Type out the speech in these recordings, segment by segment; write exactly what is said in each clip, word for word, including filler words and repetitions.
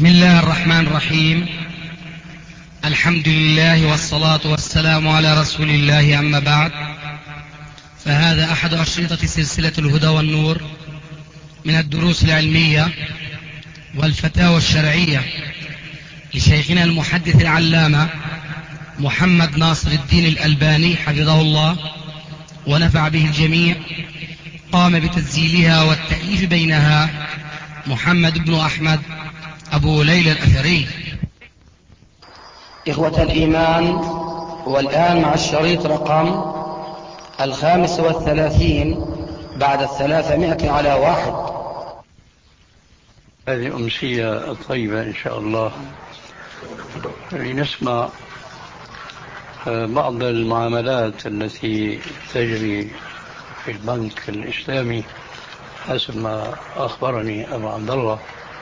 بسم الله الرحمن الرحيم. الحمد لله والصلاة والسلام على رسول الله، أما بعد، فهذا أحد أشرطة سلسلة الهدى والنور من الدروس العلمية والفتاوى الشرعية لشيخنا المحدث العلامة محمد ناصر الدين الألباني حفظه الله ونفع به الجميع. قام بتسجيلها والتأليف بينها محمد بن أحمد أبو ليلى الأثري. إخوة الإيمان، والآن مع الشريط رقم الخامس والثلاثين بعد الثلاثمائة على واحد. هذه أمسية طيبة إن شاء الله، لنسمع بعض المعاملات التي تجري في البنك الإسلامي حسب ما أخبرني أبو عبد الله.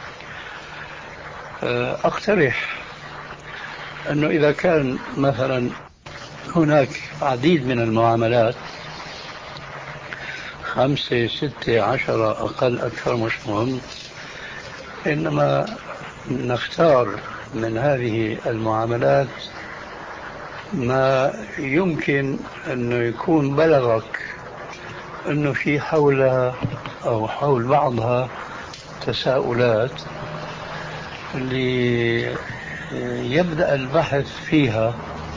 أقترح أنه إذا كان مثلا هناك عديد من المعاملات، خمسة ستة عشرة أقل أكثر مش مهم، إنما نختار من هذه المعاملات ما يمكن أنه يكون بلغك أنه في حولها أو حول بعضها تساؤلات اللي يبدأ البحث فيها،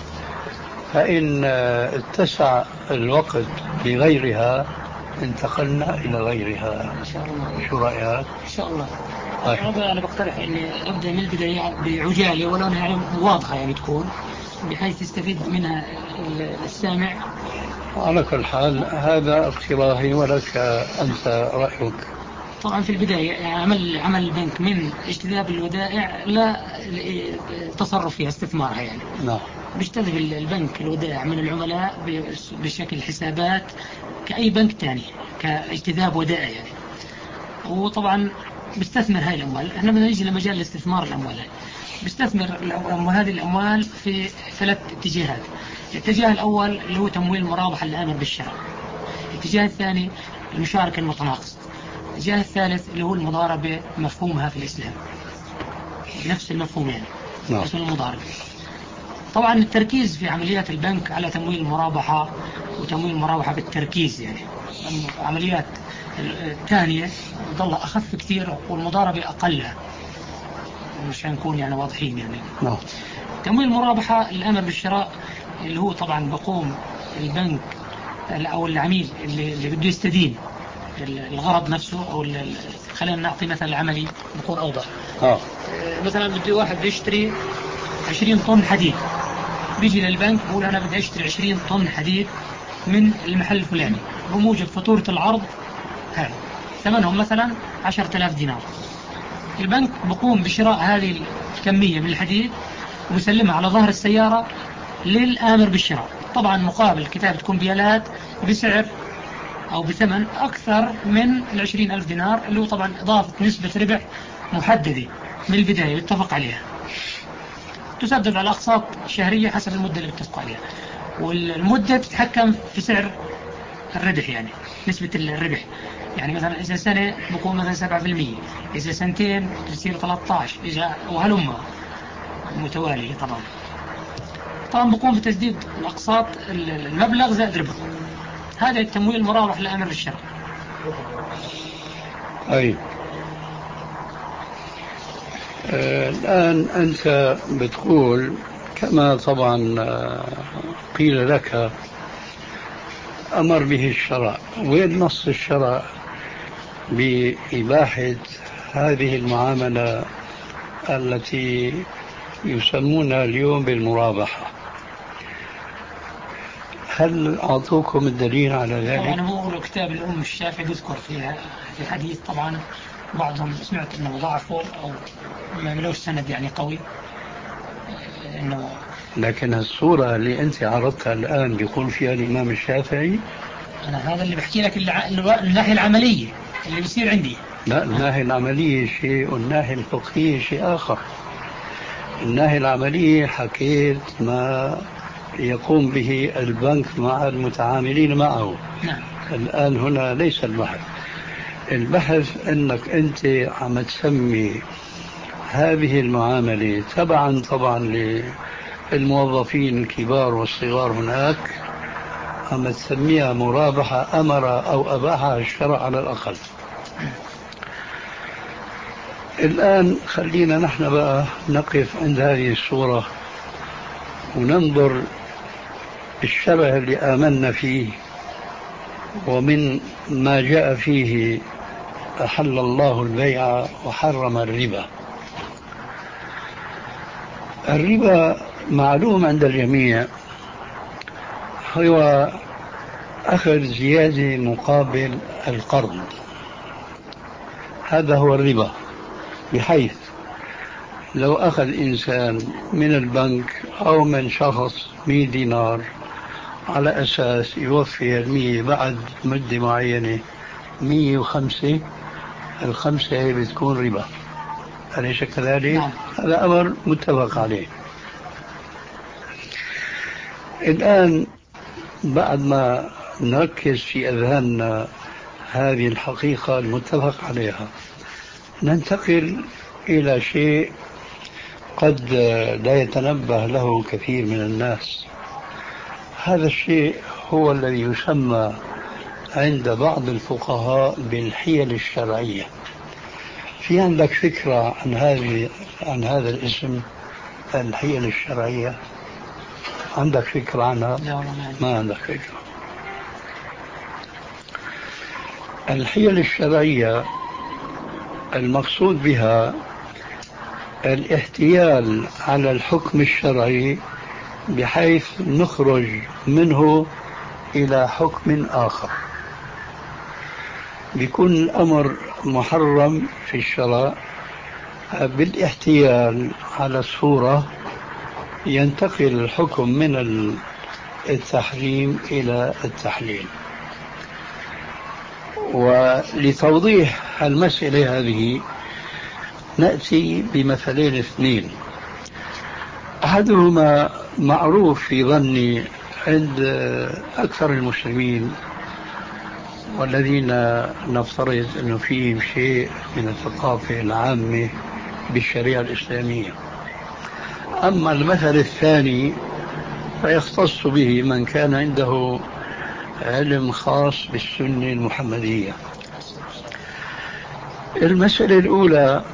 فإن اتسع الوقت بغيرها انتقلنا إلى غيرها. إن شاء الله. شو رأيك؟ إن شاء الله. طيب. هذا أنا بقترح إني نبدأ من البداية بعجالة، ولو أنها يعني واضحة يعني تكون بحيث يستفيد منها السامع. على كل حال هذا اقتراحي، ولك أنت رأيك. طبعا في البداية عمل عمل البنك من اجتذاب الودائع لا تصرف فيها، استثمارها يعني. نعم. بيجتذب البنك الودائع من العملاء بشكل حسابات كأي بنك تاني، كاجتذاب ودائع يعني. وطبعا بيستثمر هاي الأموال. احنا بدنا نيجي لمجال الاستثمار الأموال. بيستثمر هذه الأموال في ثلاث اتجاهات. الاتجاه الأول اللي هو تمويل المرابحة الآمر بالشراء. الاتجاه الثاني المشاركة المتناقصة. الاتجاه الثالث اللي هو المضاربة مفهومها في الإسلام، نفس المفهوم يعني. نعم. اسم المضاربة. طبعا التركيز في عمليات البنك على تمويل المرابحة، وتمويل المرابحة بالتركيز يعني. عمليات الثانية ظل أخف كثير، والمضاربة أقلها، مش هنكون يعني واضحين يعني. نعم. تمويل المرابحة الأمر بالشراء اللي هو طبعا بقوم البنك أو العميل اللي, اللي بده يستدين الغرض نفسه، أو خلينا نعطي مثل العملي بكون أوضح. آه. مثلا بدي واحد يشتري عشرين طن حديد، بيجي للبنك بقول أنا بدي أشتري عشرين طن حديد من المحل الفلاني بموجب فاتورة العرض هاي، ثمنهم مثلا عشرة آلاف دينار. البنك بقوم بشراء هذه الكمية من الحديد ويسلمها على ظهر السيارة للآمر بالشراء، طبعا مقابل كتابة كمبيالات بسعر أو بثمن أكثر من العشرين ألف دينار، اللي هو طبعا إضافة نسبة ربح محددة من البداية يتفق عليها، تسدد على أقساط شهرية حسب المدة اللي بتتفق عليها، والمدة تتحكم في سعر الربح يعني نسبة الربح. يعني مثلا إذا سنة بكون مثلا سبعة في المية، إذا سنتين تصير ثلاثة عشر، إذا وهلما متوالية. طبعا طبعا بقوم بتسديد الأقساط المبلغ زائد ربح. هذا التمويل المرابح لأمر الشراء. أي آه الآن أنت بتقول كما طبعا قيل لك أمر به الشرع. وين نص الشرع بإباحة هذه المعاملة التي يسمونها اليوم بالمرابحة؟ هل أعطوكم الدليل على ذلك؟ طبعا هو كتاب الأم الشافعي يذكر فيها في الحديث، طبعا بعضهم سمعت أنه ضعفه أو ما ملوش سند يعني قوي إنه. لكن الصورة اللي أنت عرضتها الآن بيقول فيها الإمام الشافعي. أنا هذا اللي بحكي لك الناحية العملية اللي بيصير عندي. لا، الناحية العملية شيء والناحية الفقهية شيء آخر. الناحية العملية حكيت ما يقوم به البنك مع المتعاملين معه. نعم. الآن هنا ليس البحث. البحث أنك أنت عم تسمي هذه المعاملة تبعا طبعا للموظفين الكبار والصغار هناك، أما تسميها مرابحة أمر أو أباحها الشرع على الأقل. الآن خلينا نحن بقى نقف عند هذه الصورة وننظر الشرع اللي آمنا فيه، ومن ما جاء فيه أحل الله البيع وحرم الربا. الربا معلوم عند الجميع هو أخذ زيادة مقابل القرض، هذا هو الربا، بحيث لو أخذ إنسان من البنك أو من شخص مئة دينار على أساس يوفي المية بعد مدة معينة مية وخمسة، الخمسة هي بتكون ربا، أليس كذلك؟ نعم. هذا أمر متفق عليه. الآن بعد ما نركز في أذهاننا هذه الحقيقة المتفق عليها، ننتقل إلى شيء قد لا يتنبه له كثير من الناس. هذا الشيء هو الذي يسمى عند بعض الفقهاء بالحيل الشرعية. في عندك فكرة عن هذه عن هذا الاسم الحيل الشرعية؟ عندك فكرة عنها؟ لا والله ما عندك فكرة. الحيل الشرعية المقصود بها الاحتيال على الحكم الشرعي بحيث نخرج منه إلى حكم آخر. بيكون الأمر محرم في الشرع، بالاحتيال على الصورة ينتقل الحكم من التحريم إلى التحليل. ولتوضيح المسألة هذه نأتي بمثلين اثنين. أحدهما معروف في ظني عند أكثر المسلمين والذين نفترض أنه فيهم شيء من الثقافة العامة بالشريعة الإسلامية. أما المثل الثاني فيختص به من كان عنده علم خاص بالسنة المحمدية. المسألة الأولى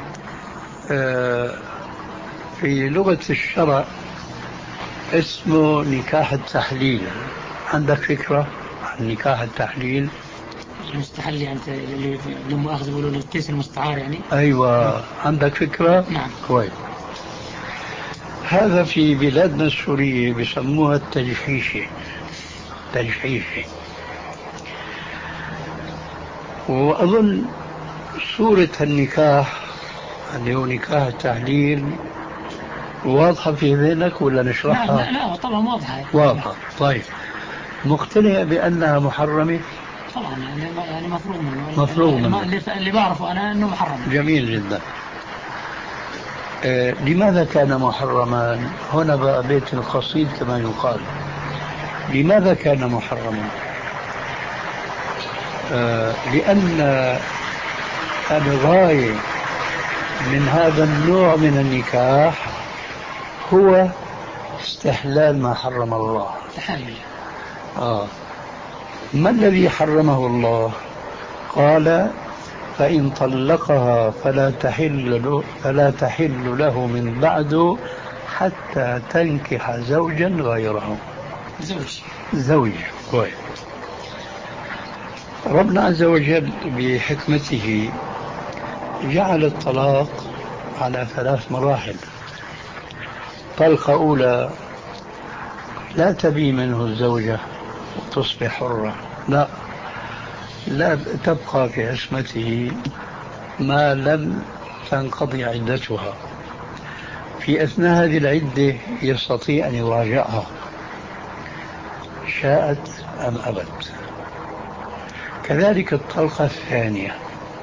في لغة الشرع اسمه نكاح التحليل. عندك فكرة عن نكاح التحليل؟ المستحل يعني اللي مؤاخذة يقولوا الكيس المستعار يعني. أيوة، عندك فكرة؟ نعم. كويس. هذا في بلادنا السورية بيسموها التجحيشة. تجحيشة. وأظن صورة النكاح اللي هو نكاح التحليل واضحة في ذهنك ولا نشرحها؟ لا لا, لا طبعا واضحة. واضحة. طيب، مقتنع بأنها محرمة؟ طبعا يعني يعني مفروغ منه. مفروغ منه. اللي, اللي بعرفه أنا أنه محرم. جميل جدا. آه لماذا كان محرما؟ هنا بقى بيت القصيد كما يقال. لماذا كان محرما؟ آه لأن الغاية من هذا النوع من النكاح هو استحلال ما حرم الله. تحلل. آه. ما الذي حرمه الله؟ قال فإن طلقها فلا تحل له, فلا تحل له من بعد حتى تنكح زوجا غيره. زوج زوج كويس. ربنا عز وجل بحكمته جعل الطلاق على ثلاث مراحل. طلقة أولى لا تبي منه الزوجة وتصبح حرة، لا لا تبقى في عصمته ما لم تنقضي عدتها. في أثناء هذه العدة يستطيع أن يراجعها شاءت أم أبت. كذلك الطلقة الثانية.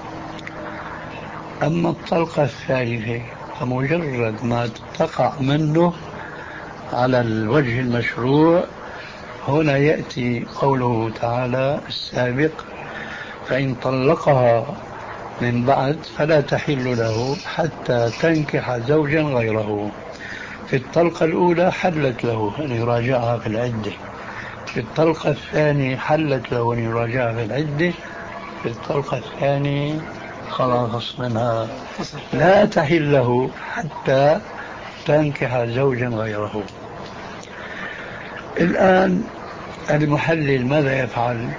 أما الطلقة الثالثة فمجرد ما تقع منه على الوجه المشروع، هنا يأتي قوله تعالى السابق فإن طلقها من بعد فلا تحل له حتى تنكح زوجا غيره. في الطلقة الأولى حلت له أن يراجعها في العدة، في الطلقة الثانية حلت له أن يراجعها في العدة، في الطلقة الثانية خلاص منها لا تحل له حتى تنكح زوجا غيره. الآن المحلل ماذا يفعل؟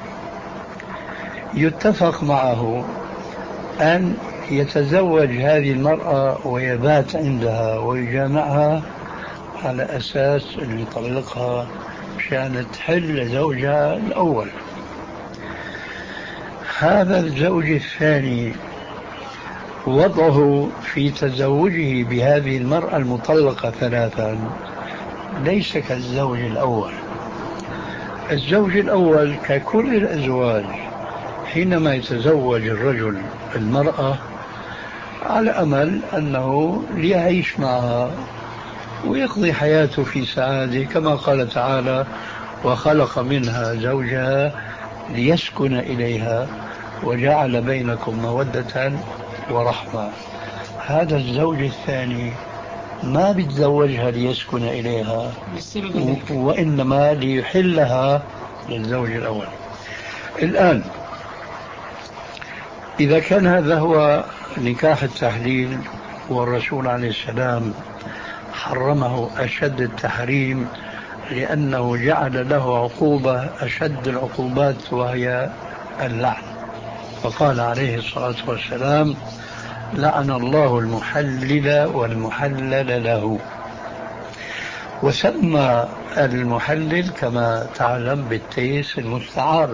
يتفق معه أن يتزوج هذه المرأة ويبات عندها ويجامعها على أساس أن يطلقها مشان تحل زوجها الأول. هذا الزوج الثاني وضعه في تزوجه بهذه المرأة المطلقة ثلاثا ليس كالزوج الأول. الزوج الأول ككل الأزواج حينما يتزوج الرجل المرأة على أمل أنه ليعيش معها ويقضي حياته في سعادة، كما قال تعالى: وخلق منها زوجها ليسكن إليها وجعل بينكم مودة ورحمة. هذا الزوج الثاني ما بيتزوجها ليسكن إليها وإنما ليحلها للزوج الأول. الآن إذا كان هذا هو نكاح التحليل والرسول عليه السلام حرمه أشد التحريم لأنه جعل له عقوبة أشد العقوبات وهي اللعن، فقال عليه الصلاة والسلام: لعن الله المحلل والمحلل له. وسمى المحلل كما تعلم بالتيس المستعار.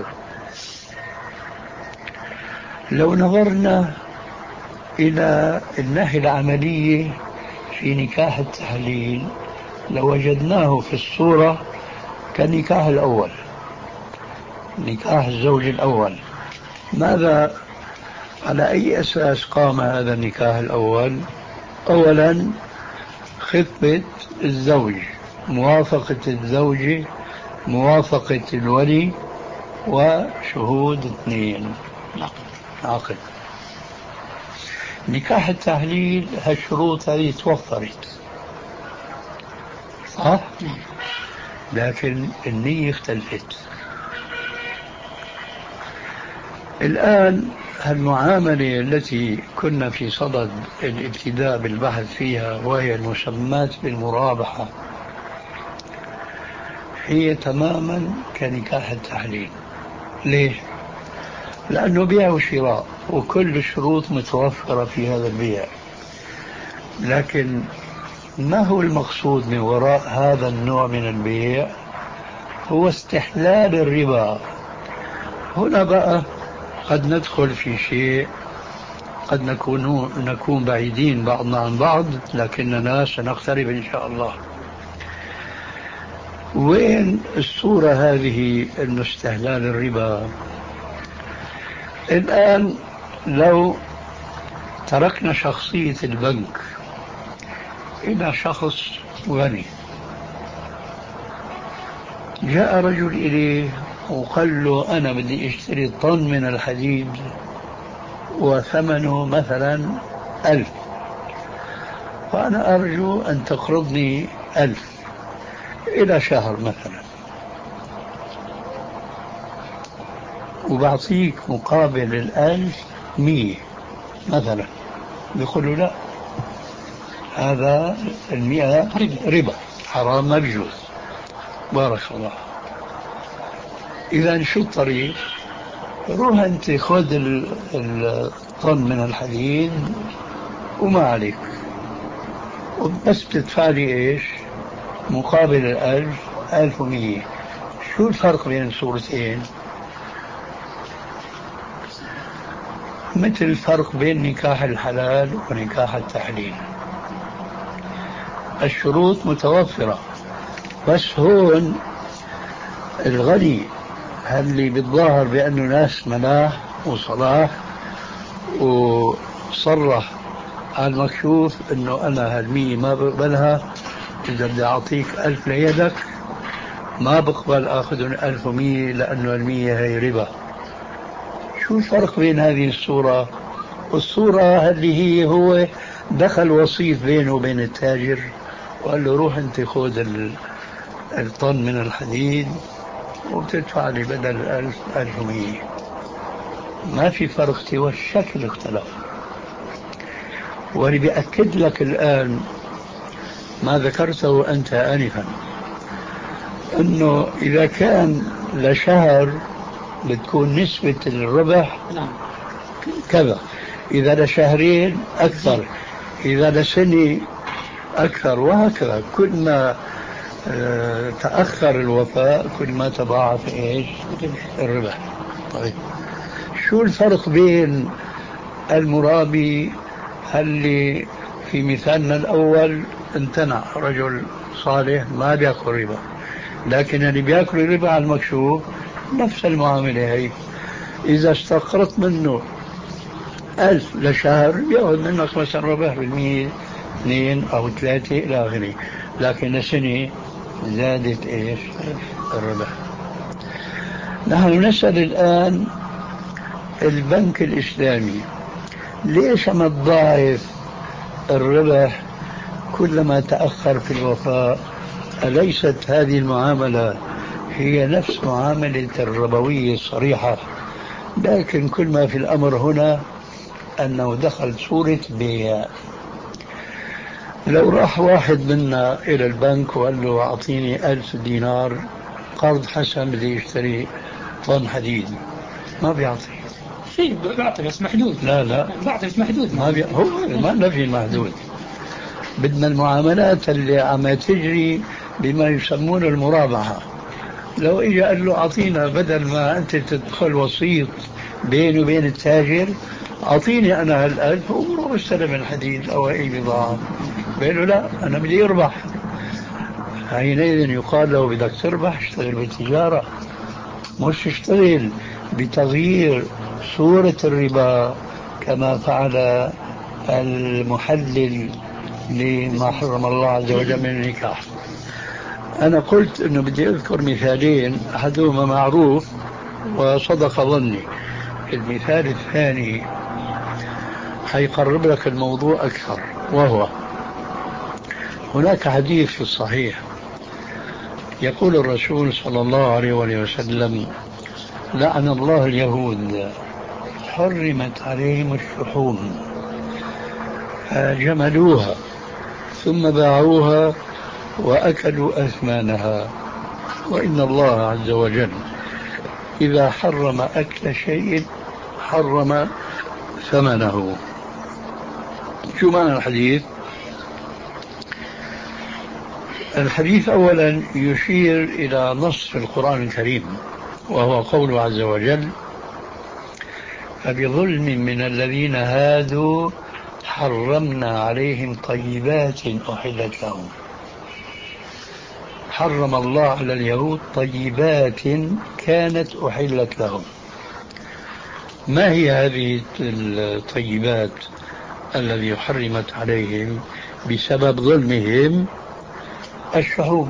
لو نظرنا إلى الناحية العملية في نكاح التحليل لوجدناه في الصورة كالنكاح الأول، نكاح الزوج الأول. ماذا على أي أساس قام هذا النكاح الأول؟ أولا خطبة الزوج، موافقة الزوجة، موافقة الولي، وشهود اثنين، عقد. نكاح التحليل هالشروط هذه توفرت صح؟ لكن النية اختلفت. الآن المعاملة التي كنا في صدد الابتداء بالبحث فيها وهي المسماة بالمرابحة هي تماما كنكاح التحليل. ليه؟ لأنه بيع وشراء وكل الشروط متوفرة في هذا البيع، لكن ما هو المقصود من وراء هذا النوع من البيع؟ هو استحلال الربا. هنا بقى قد ندخل في شيء قد نكون نكون بعيدين بعضنا عن بعض، لكننا سنقترب إن شاء الله. وين الصورة هذه إنه استحلال الربا؟ الآن لو تركنا شخصية البنك إلى شخص غني، جاء رجل إليه وقال له: أنا بدي اشتري طن من الحديد وثمنه مثلا ألف، وأنا أرجو أن تقرضني ألف إلى شهر مثلا، وبعطيك مقابل الألف مية مثلا. بيقول له: لا، هذا المئة ربا حرام ما بيجوز. بارك الله. إذا شو الطريق؟ روح أنت خذ الطن من الحديد وما عليك، وبس تدفع لي إيش مقابل الألف؟ ألف ومية. شو الفرق بين الصورتين؟ مثل الفرق بين نكاح الحلال ونكاح التحليل. الشروط متوفرة، بس هون الغني اللي بيتظاهر بأنه ناس ملاح وصلاح وصرح على المكشوف أنه أنا هالمية ما بقبلها، إذا بدي أعطيك ألف ليدك ما بقبل أخذ ألف ومية لأنه المية هي ربا. شو الفرق بين هذه الصورة والصورة اللي هي هو دخل وسيط بينه وبين التاجر وقال له روح انت خذ الطن من الحديد وبتدفع لي بدل ألف ألف ومية. ما في فرق سوى الشكل اختلف. واللي بيأكد لك الآن ما ذكرته أنت آنفا، أنه إذا كان لشهر بتكون نسبة الربح كذا، إذا لشهرين أكثر، إذا لسنة أكثر، وهكذا. كل ما تأخر الوفاء كل ما تضاعف إيش الربح. طيب شو الفرق بين المرابي اللي في مثالنا الأول امتنع، رجل صالح ما بيأكل ربا، لكن اللي بيأكل ربا على المكشوف نفس المعاملة هي. إذا استقرت منه ألف لشهر يأخذ منك مثلا ربح بالمية اثنين أو ثلاثة إلى آخره، لكن لسنة زادت إيش الربح. نحن نسأل الآن البنك الإسلامي ليش ما تضاعف الربح كلما تأخر في الوفاء؟ أليست هذه المعاملة هي نفس معاملة الربوية الصريحة؟ لكن كل ما في الأمر هنا أنه دخل صورة بيع. لو راح واحد منا إلى البنك وقال له أعطيني ألف دينار قرض حسن بدي يشتري طن حديد، ما بيعطي. في بعطي بس محدود. لا لا بعطي بس محدود. ما بي... هو ما نفي المحدود. بدنا المعاملات اللي عم تجري بما يسمونه المرابحة. لو اجى قال له أعطينا بدل ما أنت تدخل وسيط بيني وبين التاجر، أعطيني أنا هالألف وبروح استلم الحديد أو أي بضاعة، بيقول له لا أنا بدي أربح. حينئذ يقال له بدك تربح اشتغل بالتجارة، مش اشتغل بتغيير صورة الربا كما فعل المحلل لما حرم الله عز وجل من النكاح. أنا قلت أنه بدي أذكر مثالين، أحدهما معروف وصدق ظني، المثال الثاني حيقرب لك الموضوع أكثر. وهو هناك حديث في الصحيح يقول الرسول صلى الله عليه وسلم: لعن الله اليهود حرمت عليهم الشحوم جملوها ثم باعوها وأكلوا أثمانها، وإن الله عز وجل إذا حرم أكل شيء حرم ثمنه. شو معنى الحديث؟ الحديث أولا يشير إلى نص في القرآن الكريم، وهو قوله عز وجل: فبظلم من الذين هادوا حرمنا عليهم طيبات أحلت لهم. حرم الله على اليهود طيبات كانت أحلت لهم. ما هي هذه الطيبات الذي حرمت عليهم بسبب ظلمهم؟ الشحوم.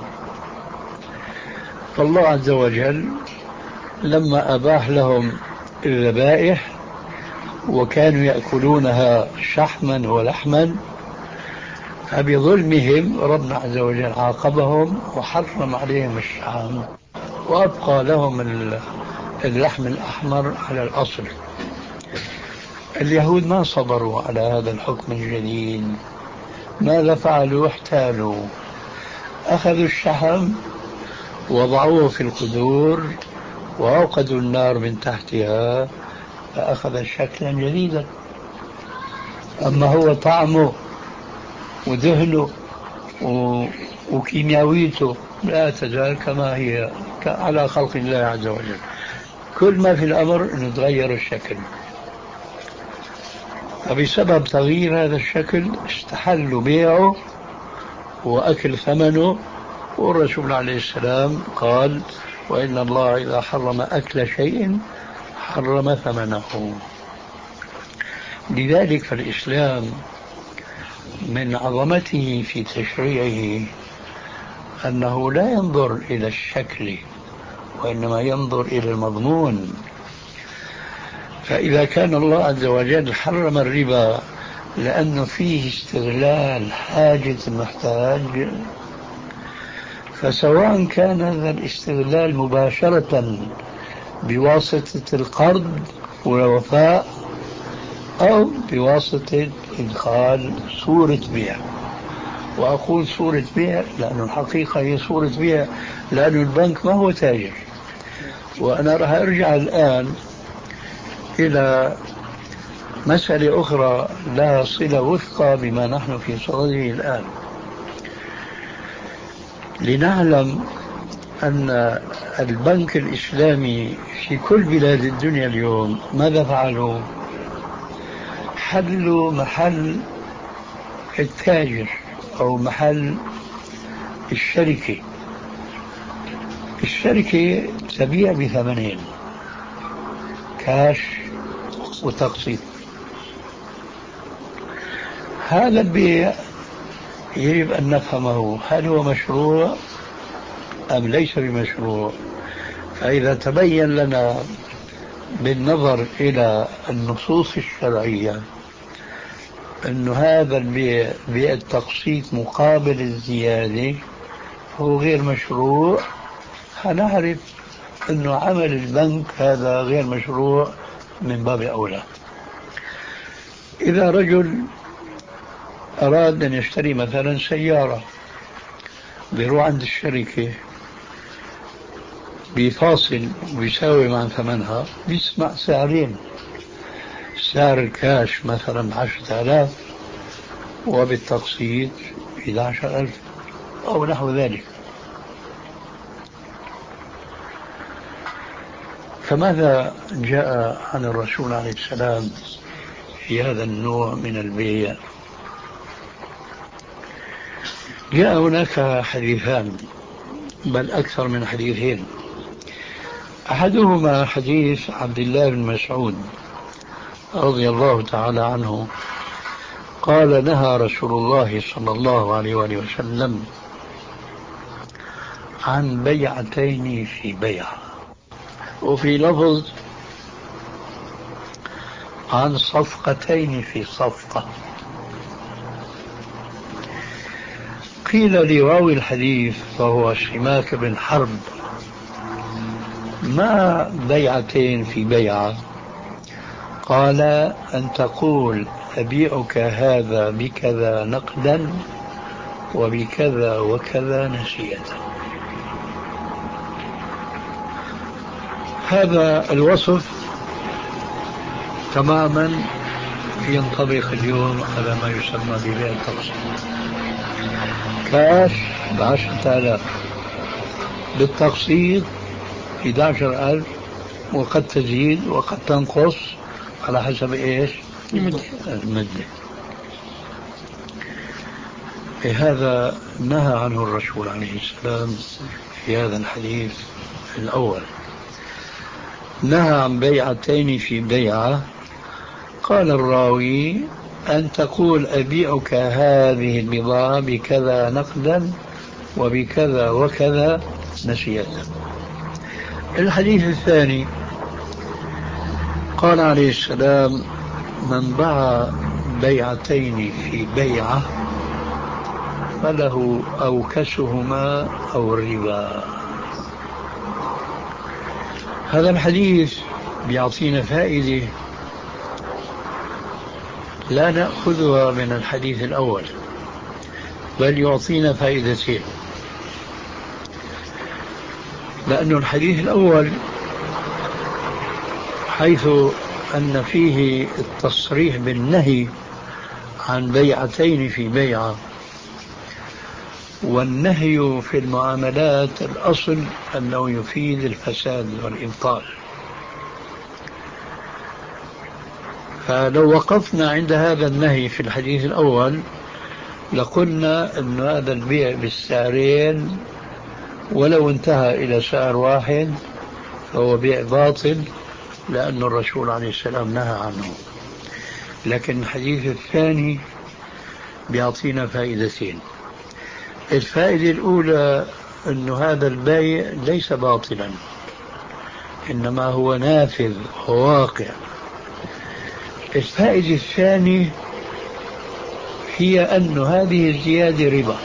فالله عز وجل لما أباح لهم الذبائح وكانوا يأكلونها شحما ولحما، فبظلمهم ربنا عز وجل عاقبهم وحرم عليهم الشحم وأبقى لهم اللحم الأحمر على الأصل. اليهود ما صبروا على هذا الحكم الجديد، ماذا فعلوا؟ احتالوا، أخذوا الشحم وضعوه في القدور وأوقدوا النار من تحتها فأخذ شكلا جديدا. أما هو طعمه ودهنه وكيمياويته لا تزال كما هي على خلق الله عز وجل. كل ما في الأمر أن يتغير الشكل، فبسبب تغيير هذا الشكل استحلوا بيعه وأكل ثمنه. والرسول عليه السلام قال: وإن الله إذا حرم أكل شيء حرم ثمنه. لذلك فالإسلام من عظمته في تشريعه أنه لا ينظر إلى الشكل وإنما ينظر إلى المضمون. فإذا كان الله عز وجل حرم الربا لأنه فيه استغلال حاجة المحتاج، فسواء كان هذا الاستغلال مباشرة بواسطة القرض والوفاء أو بواسطة إدخال صورة بيع. وأقول صورة بيع لأن الحقيقة هي صورة بيع، لأن البنك ما هو تاجر. وأنا راح أرجع الآن إلى مسألة أخرى لها صلة وثقى بما نحن في صدده الآن، لنعلم أن البنك الإسلامي في كل بلاد الدنيا اليوم ماذا فعلوا؟ حلوا محل التاجر أو محل الشركة. الشركة تبيع بثمنين، كاش وتقسيط. هذا البيع يجب أن نفهمه، هل هو مشروع أم ليس بمشروع؟ فإذا تبين لنا بالنظر إلى النصوص الشرعية أن هذا البيع بيع التقسيط مقابل الزيادة هو غير مشروع، هنعرف أن عمل البنك هذا غير مشروع من باب أولى. إذا رجل أراد أن يشتري مثلا سيارة، بيروح عند الشركة بيفاصل ويساوي مع ثمنها، بيسمع سعرين، سعر الكاش مثلا عشرة آلاف وبالتقسيط إحدى عشر ألف أو نحو ذلك. فماذا جاء عن الرسول عليه السلام في هذا النوع من البيع؟ جاء هناك حديثان، بل أكثر من حديثين. أحدهما حديث عبد الله بن مسعود رضي الله تعالى عنه قال: نهى رسول الله صلى الله عليه وآله وسلم عن بيعتين في بيع، وفي لفظ عن صفقتين في صفقة. قيل لراوي الحديث فهو سماك بن حرب: ما بيعتين في بيعة؟ قال: أن تقول أبيعك هذا بكذا نقدا وبكذا وكذا نسيئة. هذا الوصف تماما ينطبق اليوم على ما يسمى ببيع التقسيط. كاش بعشرة آلاف، بالتقسيط إحدى عشر ألف، وقد تزيد وقد تنقص على حسب إيش؟ المدة. المدة. هذا نهى عنه الرسول عليه السلام في هذا الحديث الأول. نهى عن بيعتين في بيعة. قال الراوي: أن تقول أبيعك هذه البضاعة بكذا نقدا وبكذا وكذا نسيئة. الحديث الثاني قال عليه السلام: من باع بيعتين في بيعة فله أوكسهما أو الربا. هذا الحديث بيعطينا فائدة لا نأخذها من الحديث الأول، بل يعطينا فائدتين. لأن الحديث الأول حيث أن فيه التصريح بالنهي عن بيعتين في بيعة، والنهي في المعاملات الأصل أنه يفيد الفساد والإبطال. فلو وقفنا عند هذا النهي في الحديث الأول لقلنا أن هذا البيع بالسعرين ولو انتهى إلى سعر واحد فهو بيع باطل، لأن الرسول عليه السلام نهى عنه. لكن الحديث الثاني بيعطينا فائدتين. الفائدة الأولى أن هذا البيع ليس باطلا، إنما هو نافذ وواقع الفائدة الثانية هي أن هذه الزيادة ربا،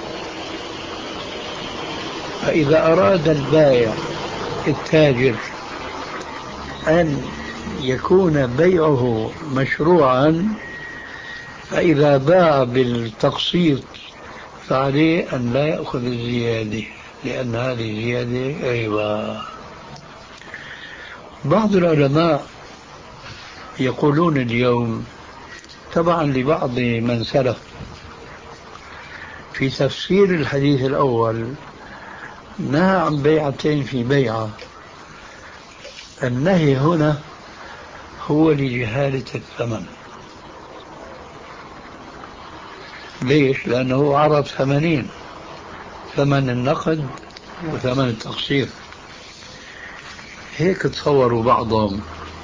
فإذا أراد البائع التاجر أن يكون بيعه مشروعا، فإذا باع بالتقسيط فعليه أن لا يأخذ الزيادة، لأن هذه الزيادة ربا. بعض العلماء يقولون اليوم طبعا لبعض من سلف في تفسير الحديث الأول نهى عن بيعتين في بيعة. النهي هنا هو لجهالة الثمن. ليش؟ لأنه عرض ثمنين، ثمن النقد وثمن التقسيط. هيك تصوروا بعضهم.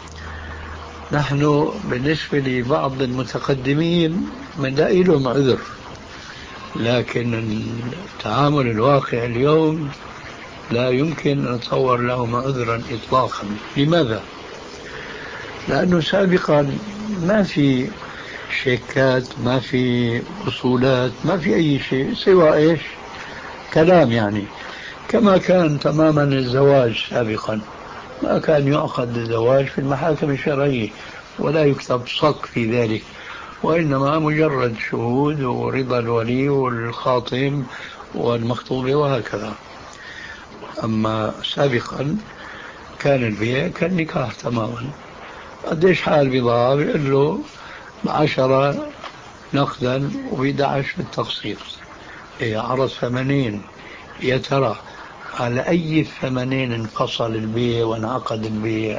نحن بالنسبة لبعض المتقدمين بنلاقي لهم عذر، لكن التعامل الواقع اليوم لا يمكن أن نتصور لهم عذرا إطلاقا. لماذا؟ لأنه سابقا ما في شيكات، ما في أصولات، ما في أي شيء سوى إيش؟ كلام. يعني كما كان تماما الزواج سابقا، ما كان يعقد الزواج في المحاكم الشرعية ولا يكتب صك في ذلك، وإنما مجرد شهود ورضا الولي والخاطب والمخطوبة وهكذا. أما سابقا كان البيع كالنكاح تماما. قديش حال بضاعة بيقول له عشرة نقدا وبيدعش بالتقسيط. إيه عرض ثمنين، يا ترى على أي الثمنين انفصل البيع وانعقد البيع؟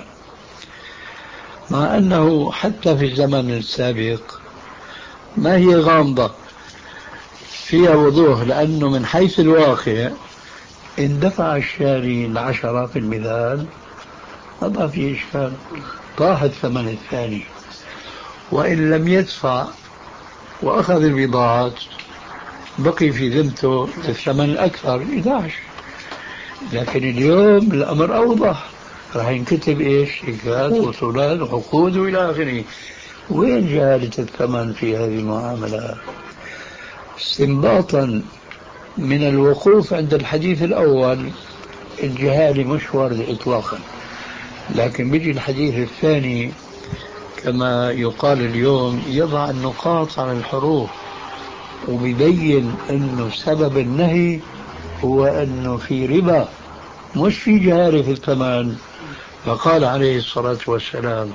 مع أنه حتى في الزمن السابق ما هي غامضة، فيها وضوح، لأنه من حيث الواقع إن دفع الشاري العشرة في المثال ما في إشكال، طاح الثمن الثاني. وإن لم يدفع وأخذ البضاعات بقي في ذمته الثمن الأكثر إحدى عشر. لكن اليوم الأمر أوضح، راح ينكتب إيش؟ شيكات وصولات وعقود وإلى آخره. وين جهالة الثمن في هذه المعاملة؟ استنباطا من الوقوف عند الحديث الأول الجهالة مش واردة إطلاقا، لكن بيجي الحديث الثاني كما يقال اليوم يضع النقاط على الحروف، وبيبين أنه سبب النهي هو أنه في ربا مش في جهالة في الثمن. فقال عليه الصلاة والسلام: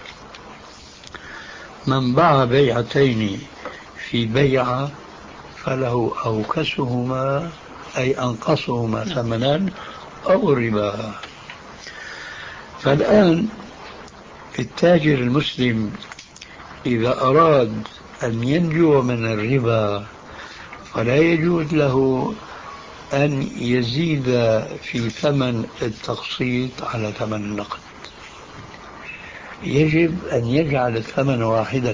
من باع بيعتين في بيعة فله أوكسهما، أي أنقصهما ثمنا أو ربا. فالآن التاجر المسلم إذا أراد أن ينجو من الربا فلا يجوز له أن يزيد في ثمن التقسيط على ثمن النقد، يجب أن يجعل الثمن واحدا،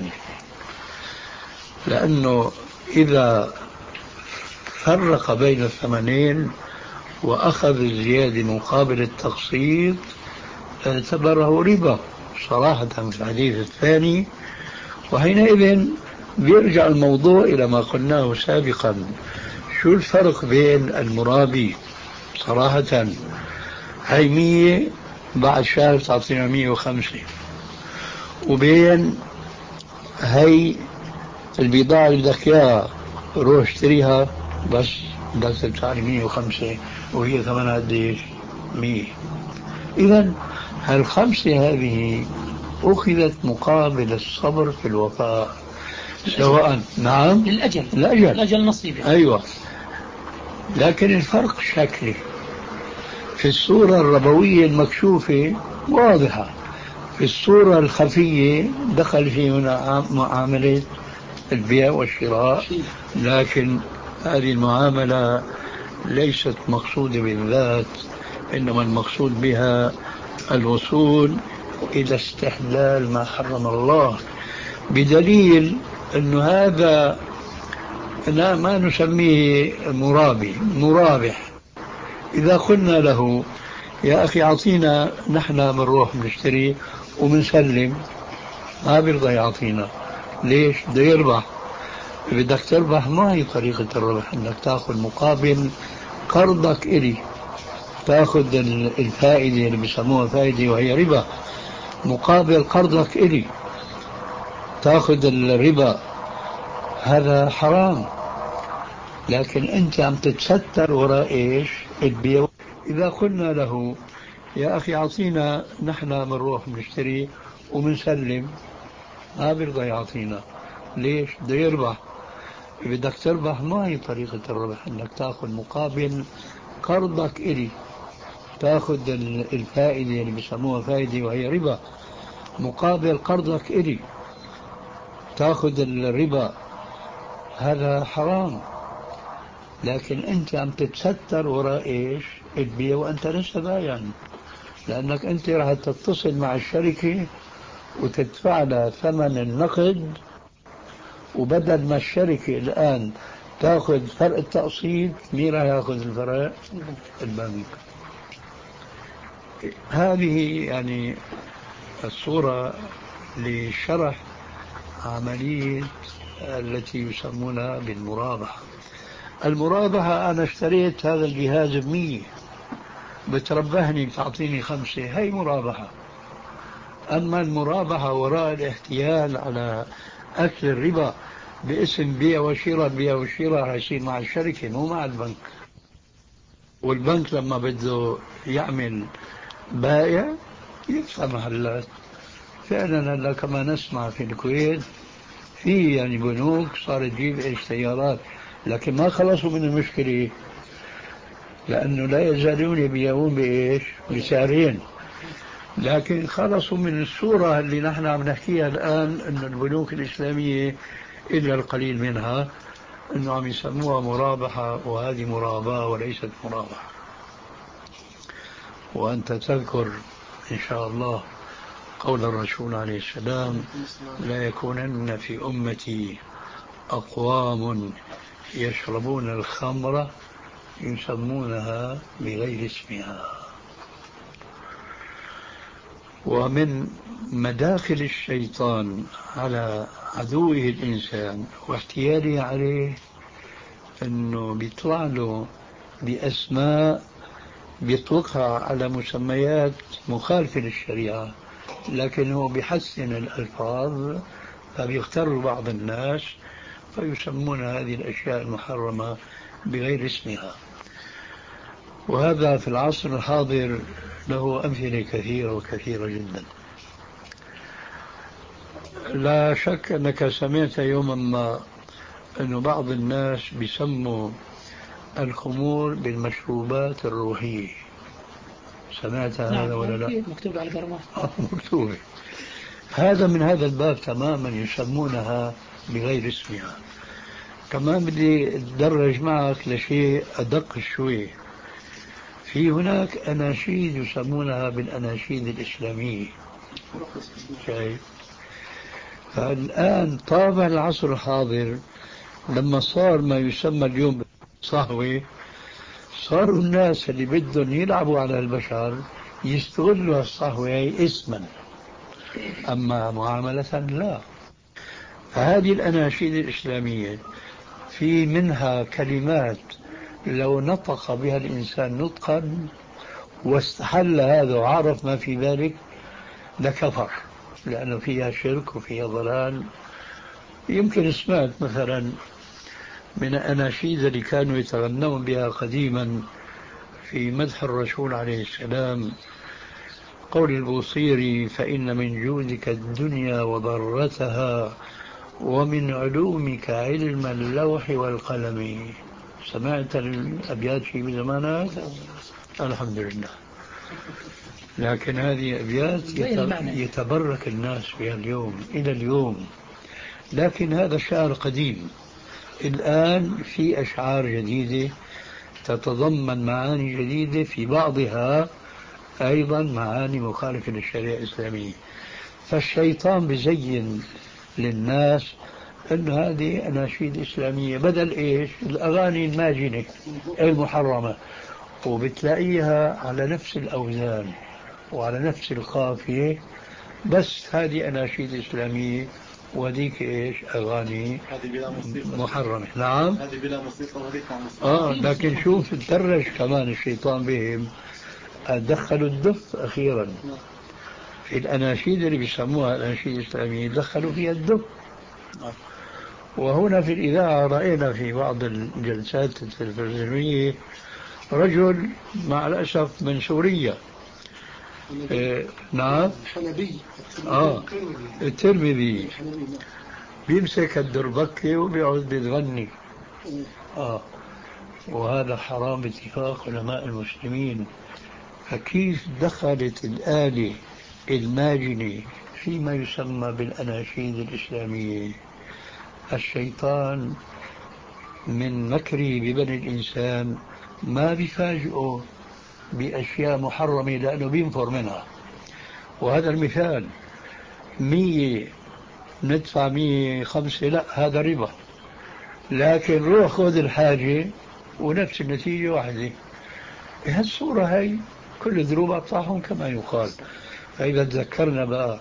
لأنه إذا فرق بين الثمنين وأخذ الزيادة مقابل التقسيط اعتبره ربا صراحة في الحديث الثاني. وحينئذ بيرجع الموضوع إلى ما قلناه سابقا: شو الفرق بين المرابي صراحة هاي مية بعد شهر تعطينا مية وخمسة، وبين هاي البضاعة اللي بدك اياها روح اشتريها بس بدك تدفعني مية وخمسة وهي ثمنها قديش؟ مية. إذن هالخمسة هذه أخذت مقابل الصبر في الوفاء، سواء نعم للأجل الأجل الأجل نصيبه. أيوة. لكن الفرق شكلي. في الصورة الربوية المكشوفة واضحة، في الصورة الخفية دخل في هنا معاملة البيع والشراء، لكن هذه المعاملة ليست مقصودة بالذات، إنما المقصود بها الوصول إلى استحلال ما حرم الله، بدليل أن هذا ما نسميه مرابي مرابح. إذا قلنا له يا أخي أعطينا نحن بنروح بنشتري وبنسلم، ما بيرضى يعطينا. ليش؟ بده يربح. بدك تربح ما هي طريقة الربح انك تاخذ مقابل قرضك إلي، تاخذ الفائدة اللي بيسموها فائدة وهي ربا، مقابل قرضك إلي تاخذ الربا، هذا حرام. لكن انت عم تتستر وراء ايش؟ البيع. اذا قلنا له يا اخي اعطينا، نحن بنروح بنشتري وبنسلم، ما بيرضى يعطينا. ليش؟ بده يربح. بدك تربح ما هي طريقة الربح انك تاخذ مقابل قرضك إلي، تاخذ الفائدة اللي بيسموها فائدة وهي ربا، مقابل قرضك إلي تاخذ الربا، هذا حرام. لكن انت عم تتستر وراء ايش؟ البيع، وانت لست بايعا، لانك انت راح تتصل مع الشركة وتدفع لها ثمن النقد، وبدل ما الشركة الان تاخذ فرق التقسيط، مين راح ياخذ الفرق؟ البنك. هذه يعني الصورة لشرح عملية التي يسمونها بالمرابحة. المرابحة أنا اشتريت هذا الجهاز بمية، بتربحني بتعطيني خمسة، هي مرابحة. أما المرابحة وراء الاحتيال على أكل الربا باسم بيع وشراء، بيع وشراء هيصير مع الشركة مو مع البنك. والبنك لما بده يعمل بائع يدفع محلات. فعلا هلا كما نسمع في الكويت في يعني بنوك صارت تجيب ايش سيارات، لكن ما خلصوا من المشكلة، لأنه لا يزالون يبيعون بإيش؟ بسعرين. لكن خلصوا من الصورة اللي نحن عم نحكيها الآن، أن البنوك الإسلامية إلا القليل منها أنه عم يسموها مرابحة، وهذه مرابحة وليست مرابحة. وأنت تذكر إن شاء الله قول الرسول عليه السلام: لا يكونن في أمتي أقوام يشربون الخمر يسمونها بغير اسمها. ومن مداخل الشيطان على عدوه الإنسان واحتياله عليه أنه بيطلع له بأسماء بيطلقها على مسميات مخالفة للشريعة، لكنه بيحسن الألفاظ، فبيختار بعض الناس فيسمون هذه الأشياء المحرمة بغير اسمها. وهذا في العصر الحاضر له أمثلة كثيرة وكثيرة جدا. لا شك أنك سمعت يوما ما أن بعض الناس بيسموا الخمور بالمشروبات الروحية. سمعت هذا؟ نعم. ولا لا؟ مكتوب على البرمات. مكتوب. هذا من هذا الباب تماما، يسمونها بغير اسمها. كمان بدي أدرج معك لشيء أدق شوي. في هناك أناشيد يسمونها بالأناشيد الإسلامية. شايف؟ فالآن طابع العصر الحاضر لما صار ما يسمى اليوم صهوة، صاروا الناس اللي بدهم يلعبوا على البشر يستغلوا الصهوة اسما، أما معاملة لا. فهذه الأناشيد الإسلامية في منها كلمات لو نطق بها الإنسان نطقا واستحل هذا وعرف ما في ذلك لكفر، لأنه فيها شرك وفيها ضلال. يمكن سمعت مثلا من الأناشيد اللي كانوا يتغنون بها قديما في مدح الرسول عليه السلام قول البوصيري: فإن من جودك الدنيا وضرتها ومن علومك علم اللوح والقلم. سمعت الأبيات في بزمانك؟ الحمد لله. لكن هذه أبيات يتبرك الناس بها اليوم إلى اليوم، لكن هذا شعر قديم. الآن في أشعار جديدة تتضمن معاني جديدة، في بعضها أيضا معاني مخالفة للشريعة الإسلامية. فالشيطان بزين للناس أن هذه أناشيد إسلامية بدل إيش؟ الأغاني الماجنة المحرمة، وبتلاقيها على نفس الأوزان وعلى نفس القافية بس هذه أناشيد إسلامية وذيك إيش أغاني محرمة. نعم هذه بلا موسيقى وهذيك مع موسيقى. آه لكن شوف تدرج كمان الشيطان بهم، دخلوا الدف أخيرا في الأناشيد اللي بيسموها الأناشيد الإسلامية، دخلوا فيها الدف. وهنا في الإذاعة رأينا في بعض الجلسات التلفزيونية رجل مع الأسف من سوريا. إيه نعم حلبي. آه الترمذي بيمسك الدربكة وبيقعد بيتغني. آه وهذا حرام باتفاق علماء المسلمين. فكيف دخلت الآلة الماجنة فيما يسمى بالأناشيد الإسلامية؟ الشيطان من مكره ببني الإنسان ما بيفاجئه بأشياء محرمة لأنه بينفر منها. وهذا المثال مية ندفع مية خمسة، لا هذا ربا. لكن روح خذ الحاجة ونفس النتيجة واحدة. بهالصورة هاي كل ذنوب أقطعهم كما يقال. فإذا تذكرنا بقى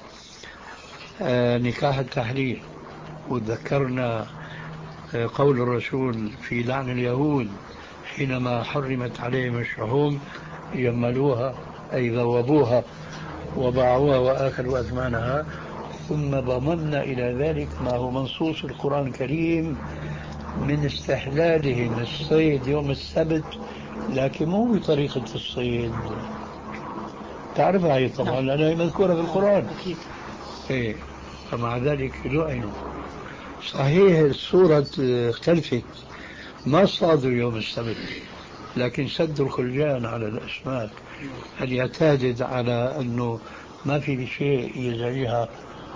آه نكاح التحليل، وتذكرنا آه قول الرسول في لعن اليهود حينما حرمت عليهم الشحوم يملوها أي ذوبوها وباعوها وآكلوا أثمانها، ثم ضممنا إلى ذلك ما هو منصوص القرآن الكريم من استحلالهم الصيد يوم السبت، لكن مو بطريقة الصيد تعرفها هي طبعا لأنها مذكورة في القرآن. إيه فمع ذلك لعنوا. صحيح الصورة اختلفت، ما صادوا يوم السبت لكن سدوا الخلجان على الأسماك. هل يعتاد على أنه ما في شيء يزعجها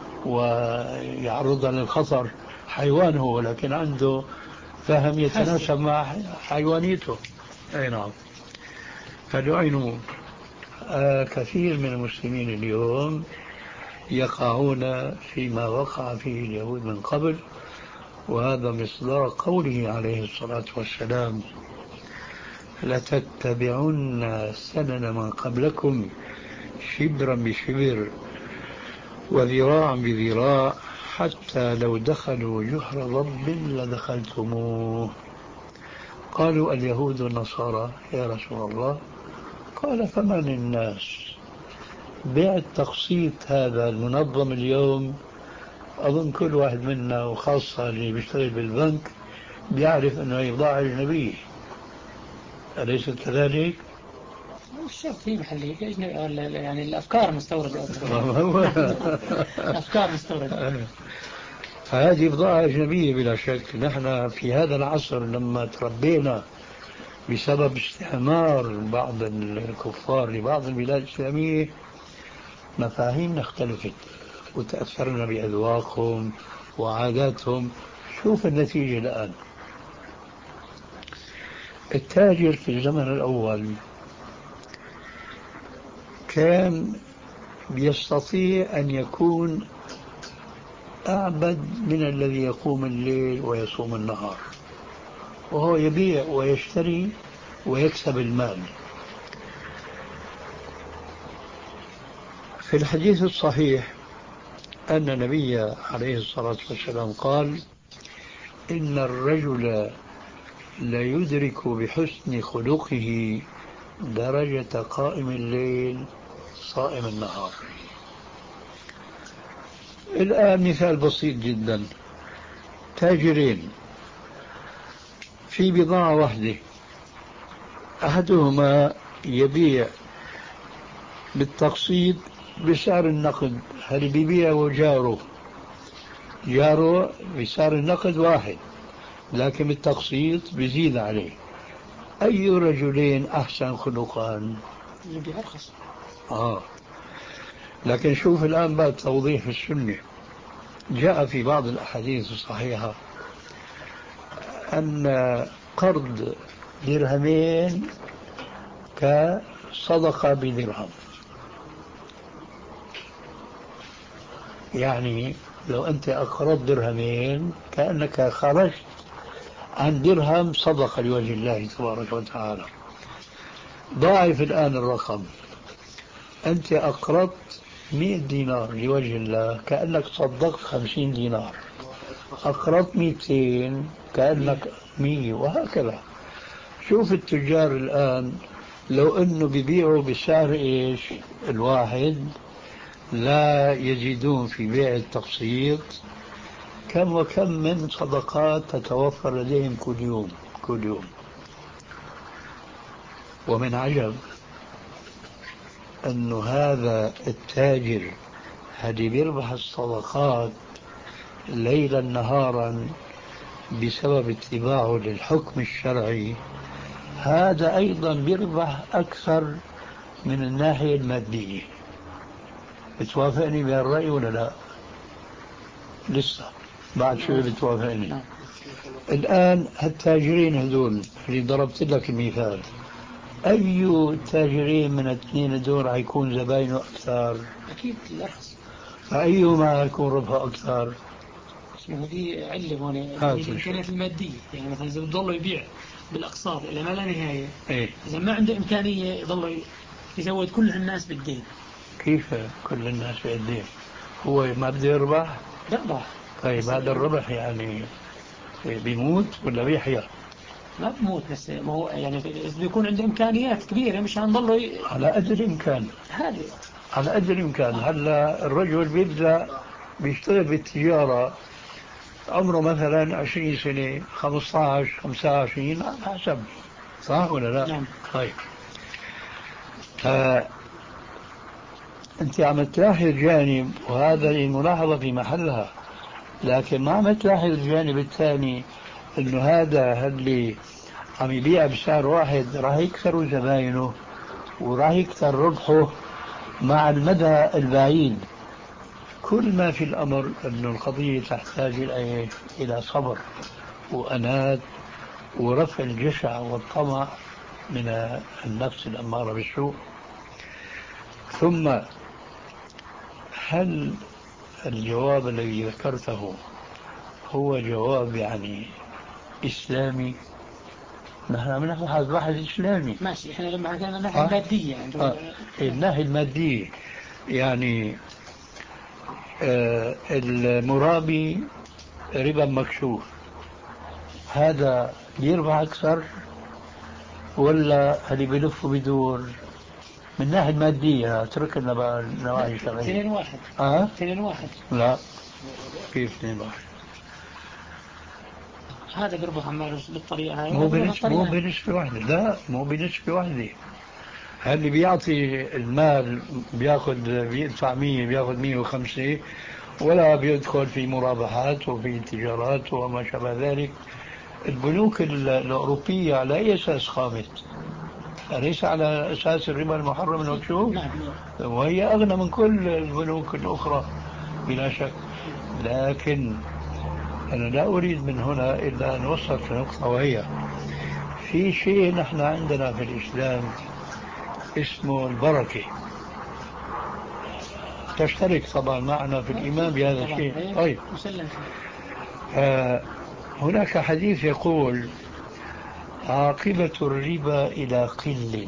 ويعرضها للخطر، حيوان هو لكن عنده فهم يتناسب مع حيوانيته. أي نعم. فلعنوا. آه كثير من المسلمين اليوم يقعون فيما وقع فيه اليهود من قبل، وهذا مصداق قوله عليه الصلاة والسلام: لتتبعن سنن من قبلكم شبرا بشبر وذراعا بذراع حتى لو دخلوا جحر ضب لدخلتموه. قالوا اليهود والنصارى يا رسول الله. قال فمن الناس؟ بيع التقسيط هذا المنظم اليوم أظن كل واحد منا وخاصة اللي بيشتغل بالبنك بيعرف أنه بضاعة أجنبية، أليس كذلك؟ الشرط في محلية يعني الأفكار مستوردة. الأفكار مستوردة. فهذه بضاعة أجنبية بلا شك. نحن في هذا العصر لما تربينا بسبب استعمار بعض الكفار لبعض البلاد الإسلامية مفاهيمنا اختلفت وتأثرنا بأذواقهم وعاداتهم. شوف النتيجة الآن. التاجر في الزمن الأول كان بيستطيع أن يكون أعبد من الذي يقوم الليل ويصوم النهار، وهو يبيع ويشتري ويكسب المال. في الحديث الصحيح أن النبي عليه الصلاة والسلام قال: إن الرجل لا يدرك بحسن خلقه درجة قائم الليل صائم النهار. الآن مثال بسيط جدا: تاجرين في بضاعة واحدة، أحدهما يبيع بالتقسيط بسعر النقد، هل بيبيع وجاره جاره بسعر النقد واحد لكن بالتقسيط بيزيد عليه. أي رجلين أحسن خلقا؟ اللي أرخص. آه لكن شوف الآن بعد توضيح في السنة. جاء في بعض الأحاديث الصحيحة أن قرض درهمين كصدقة بدرهم. يعني لو أنت أقرضت درهمين كأنك خرجت عن درهم صدقة لوجه الله تبارك وتعالى. ضاعف الآن الرقم. أنت أقرضت مئة دينار لوجه الله كأنك صدقت خمسين دينار، أقرضت مئتين كأنك مية، وهكذا. شوف التجار الآن لو أنه بيبيعوا بسعر إيش الواحد لا يزيدون في بيع التقسيط، كم وكم من صدقات تتوفر لديهم كل يوم كل يوم. ومن عجب أن هذا التاجر الذي بيربح الصدقات ليلا نهارا بسبب اتباعه للحكم الشرعي، هذا أيضا بيربح أكثر من الناحية المادية. بتوافقني بهالرأي ولا لا؟ لسه بعد شوي بتوافقني. الآن التاجرين هذول اللي ضربت لك المثال، أي تاجرين من الاثنين هذول حيكون زباينه أكثر؟ أكيد الأرخص. فأيهما يكون ربحه أكثر؟ اسمه دي علة هون، الإمكانيات المادية. يعني مثلا إذا بضل يبيع بالأقساط إلى ما لا نهاية، إيه؟ إذا ما عنده إمكانية يضل يزود كل الناس بالدين. كيف كل الناس بالدين؟ هو ما بده يربح؟ يربح. طيب هذا الربح يعني بيموت ولا بيحيا؟ ما بموت، بس ما هو يعني إذا بيكون عنده إمكانيات كبيرة مش هنضله ي... على قدر الإمكان. هذه على قدر الإمكان. هلا الرجل بيبدأ بيشتغل بالتجارة عمره مثلا عشرين سنة، خمسة عشر خمسة وعشرين على حسب، صح ولا لا؟ نعم. طيب آه أنت عم تلاحظ جانب، وهذا الملاحظة في محلها، لكن ما عم تلاحظ الجانب الثاني إنه هذا اللي عم يبيع بسعر واحد راح يكثر زباينه وراح يكثر ربحه مع المدى البعيد. كل ما في الأمر أن القضية تحتاج إلى صبر وأنات ورفع الجشع والطمع من النفس الأمارة بالسوء. ثم هل الجواب الذي ذكرته هو جواب يعني إسلامي؟ نحن عم نبحث بحث إسلامي. ماشي، إحنا لما حكينا الناحية المادية يعني آه. الناحية المادية يعني آه المرابي ربا مكشوف، هذا يربح أكثر ولا اللي بلف وبيدور؟ من الناحية المادية اتركنا بقى النواحي الشرعية. اثنين واحد. اه اثنين واحد. لا، كيف اثنين واحد؟ هذا بيربح عمال بالطريقة هاي، مو بنسبة مو بنسبة واحدة، لا مو بنسبة واحدة. اللي بيعطي المال بياخذ بيدفع مية بياخذ مية وخمسة، ولا بيدخل في مرابحات وفي تجارات وما شابه ذلك. البنوك الأوروبية على أي أساس قامت؟ أليس على أساس الربا المحرم المكشوف؟ نعم. وهي أغنى من كل البنوك الأخرى بلا شك. لكن أنا لا أريد من هنا إلا أن أوصل في نقطة، وهي في شيء نحن عندنا في الإسلام اسمه البركة، تشترك طبعا معنا في الإيمان بهذا الشيء. طيب آه هناك حديث يقول عاقبة الربا إلى قل.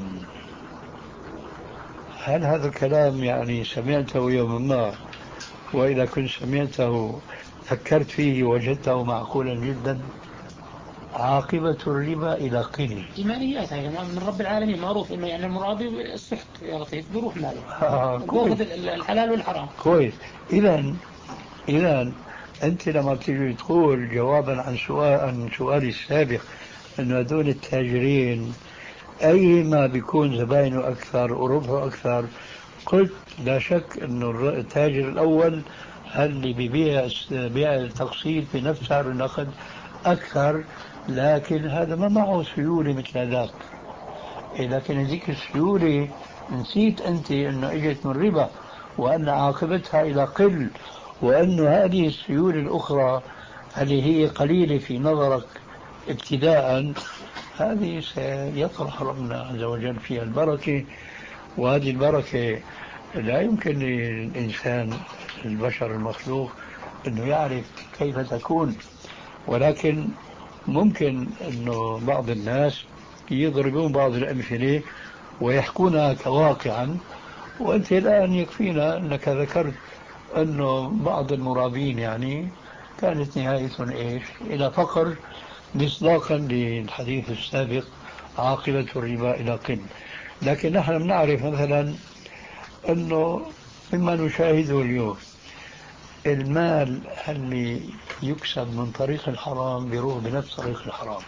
هل هذا الكلام يعني سمعته يوما ما، وإذا كنت سمعته فكرت فيه وجدته معقولا جدا؟ عاقبة الربا إلى قل. إيمانيات هاي من رب العالمين، معروف إنه يعني المرابي السحت يا لطيف بيروح ماله. آه بياخذ الحلال والحرام. كويس. إذا إذا أنت لما تيجي تقول جوابا عن سؤال عن سؤالي السابق أن هذول التاجرين أيما بيكون زباينه أكثر وربحه أكثر، قلت لا شك أنه التاجر الأول اللي بيبيع بيع التقسيط بنفس سعر النقد أكثر، لكن هذا ما معه سيولة مثل هذاك. لكن هذيك السيولة نسيت أنت أنه إجت من ربا، وأن عاقبتها إلى قل، وأن هذه السيولة الأخرى اللي هي قليلة في نظرك ابتداء، هذه سيطرح ربنا عز وجل فيها البركة. وهذه البركة لا يمكن للإنسان البشر المخلوق أنه يعرف كيف تكون، ولكن ممكن أنه بعض الناس يضربون بعض الأمثلة ويحكونها كواقعا، وأنت الآن يكفينا أنك ذكرت أنه بعض المرابين يعني كانت نهايتهم إيش؟ إلى فقر، مصداقا للحديث السابق عاقبة الربا إلى قل. لكن نحن بنعرف مثلا أنه مما نشاهده اليوم المال اللي يكسب من طريق الحرام بيروح بنفس طريق الحرام.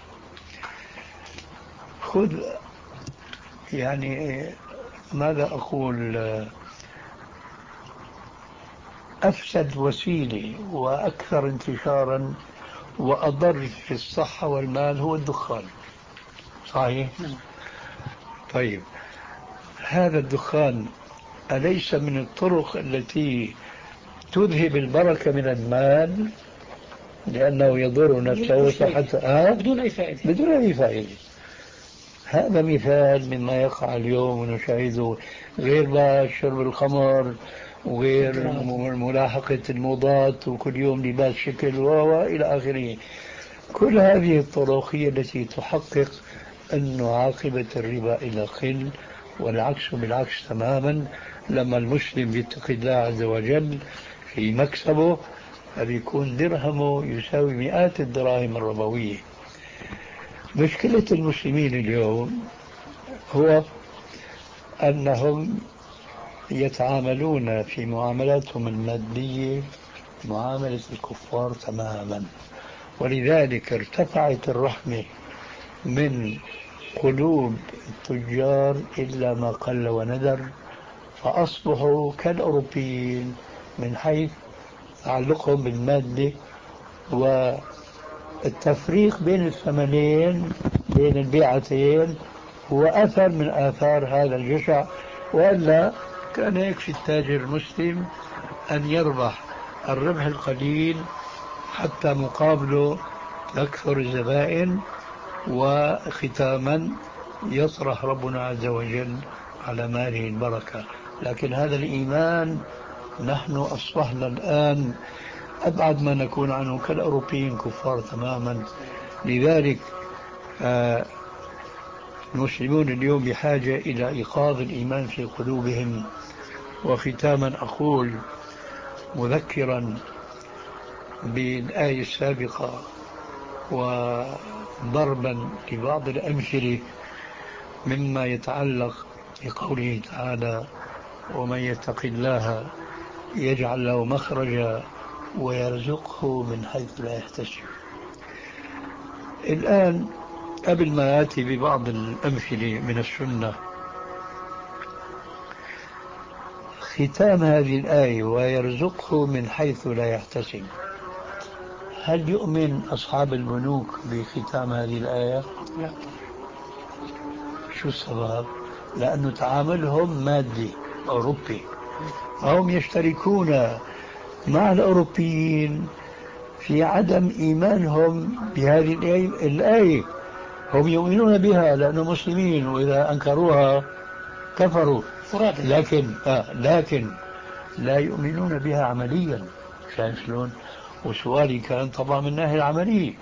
خذ يعني ماذا أقول، أفسد وسيلة وأكثر انتشارا وأضر في الصحة والمال هو الدخان، صحيح؟ طيب هذا الدخان أليس من الطرق التي تذهب البركة من المال لأنه يضر نفسه وصحته بدون أي فائدة؟ بدون أي فائدة. هذا مثال مما يقع اليوم ونشاهده، غير بقى شرب الخمر وغير ملاحقة الموضات وكل يوم لباس شكل وإلى آخره. كل هذه الطرق هي التي تحقق أن عاقبة الربا إلى قل، والعكس بالعكس تماما. لما المسلم يتقي الله عز وجل في مكسبه فبيكون درهمه يساوي مئات الدراهم الربوية. مشكلة المسلمين اليوم هو أنهم يتعاملون في معاملاتهم المادية معاملة الكفار تماما، ولذلك ارتفعت الرحمة من قلوب التجار إلا ما قل وندر، فأصبحوا كالأوروبيين من حيث تعلقهم بالمادة، والتفريق بين الثمنين بين البيعتين هو أثر من آثار هذا الجشع. وإلا كان يكفي التاجر المسلم أن يربح الربح القليل حتى مقابله تكثر الزبائن، وختاما يطرح ربنا عز وجل على ماله البركة. لكن هذا الإيمان نحن أصبحنا الآن أبعد ما نكون عنه كالأوروبيين كفار تماما. لذلك آه المسلمون اليوم بحاجة إلى إيقاظ الإيمان في قلوبهم. وختاما أقول مذكرا بالآية السابقة وضربا لبعض الأمثلة مما يتعلق بقوله تعالى ومن يتق الله يجعل له مخرجا ويرزقه من حيث لا يحتسب. الآن قبل ما يأتي ببعض الأمثلة من السنة، ختام هذه الآية ويرزقه من حيث لا يحتسب، هل يؤمن أصحاب البنوك بختام هذه الآية؟ لا. شو السبب؟ لأنه تعاملهم مادي أوروبي، فهم يشتركون مع الأوروبيين في عدم إيمانهم بهذه الآية. هم يؤمنون بها لأنهم مسلمين وإذا أنكروها كفروا، لكن آه لكن لا يؤمنون بها عمليا. شايف شلون؟ وسؤالي كان طبعا من الناحية العملية.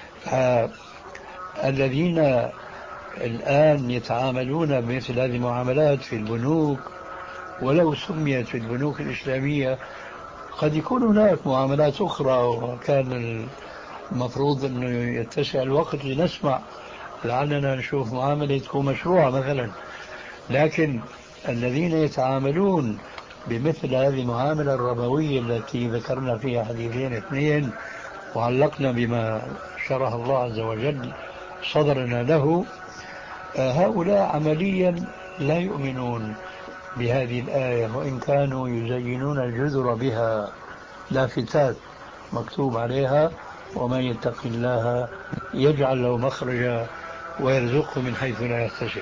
الذين الآن يتعاملون بمثل هذه المعاملات في البنوك، ولو سميت في البنوك الإسلامية، قد يكون هناك معاملات أخرى، وكان المفروض أنه يتسع الوقت لنسمع لعلنا نشوف معاملة تكون مشروعة مثلا. لكن الذين يتعاملون بمثل هذه المعاملة الربوية التي ذكرنا فيها حديثين اثنين وعلقنا بما شرح الله عز وجل صدرنا له، هؤلاء عمليا لا يؤمنون بهذه الآية، وإن كانوا يزينون الجذر بها لافتات مكتوب عليها ومن يتق الله يجعل له مخرجا ويرزقه من حيث لا يحتسب.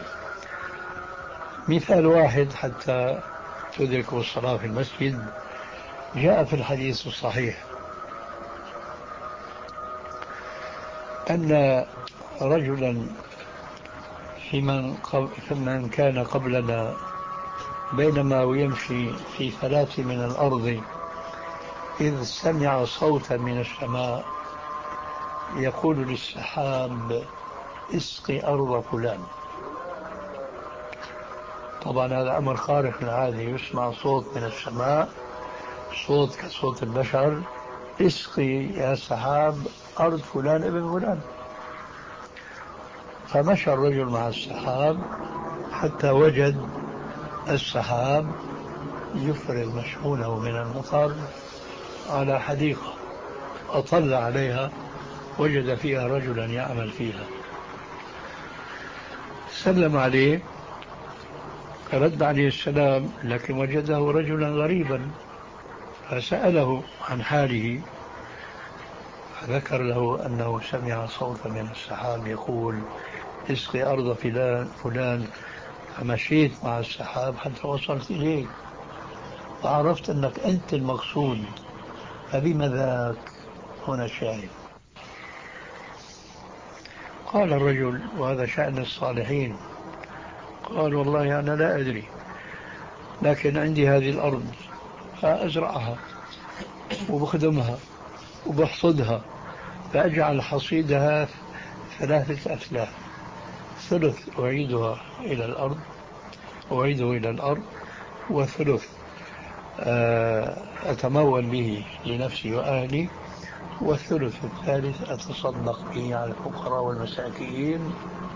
مثال واحد حتى تدركوا الصلاة في المسجد، جاء في الحديث الصحيح أن رجلا في من, قبل في من كان قبلنا بينما يمشي في فلاة من الأرض إذ سمع صوتا من السماء يقول للسحاب اسقي أرض فلان. طبعا هذا أمر خارق للعادة، يسمع صوت من السماء، صوت كصوت البشر: اسقي يا سحاب أرض فلان ابن فلان. فمشى الرجل مع السحاب حتى وجد السحاب يفرغ مشحونه من المطر على حديقة، أطل عليها وجد فيها رجلا يعمل فيها، سلم عليه، رد عليه السلام، لكن وجده رجلا غريبا، فسأله عن حاله، فذكر له أنه سمع صوتا من السحاب يقول: اسقي أرض فلان فلان، فمشيت مع السحاب حتى وصلت إليك وعرفت أنك أنت المقصود، فبما ذاك؟ هنا الشاهد. قال الرجل: وهذا شأن الصالحين. قال: والله أنا لا أدري، لكن عندي هذه الأرض فأزرعها وبخدمها وبحصدها، فأجعل حصيدها ثلاثة أثلاث: ثلث أعيدها إلى الأرض أعيده إلى الأرض، وثلث أتمول به لنفسي وأهلي، والثلث الثالث أتصدق به على الفقراء والمساكين.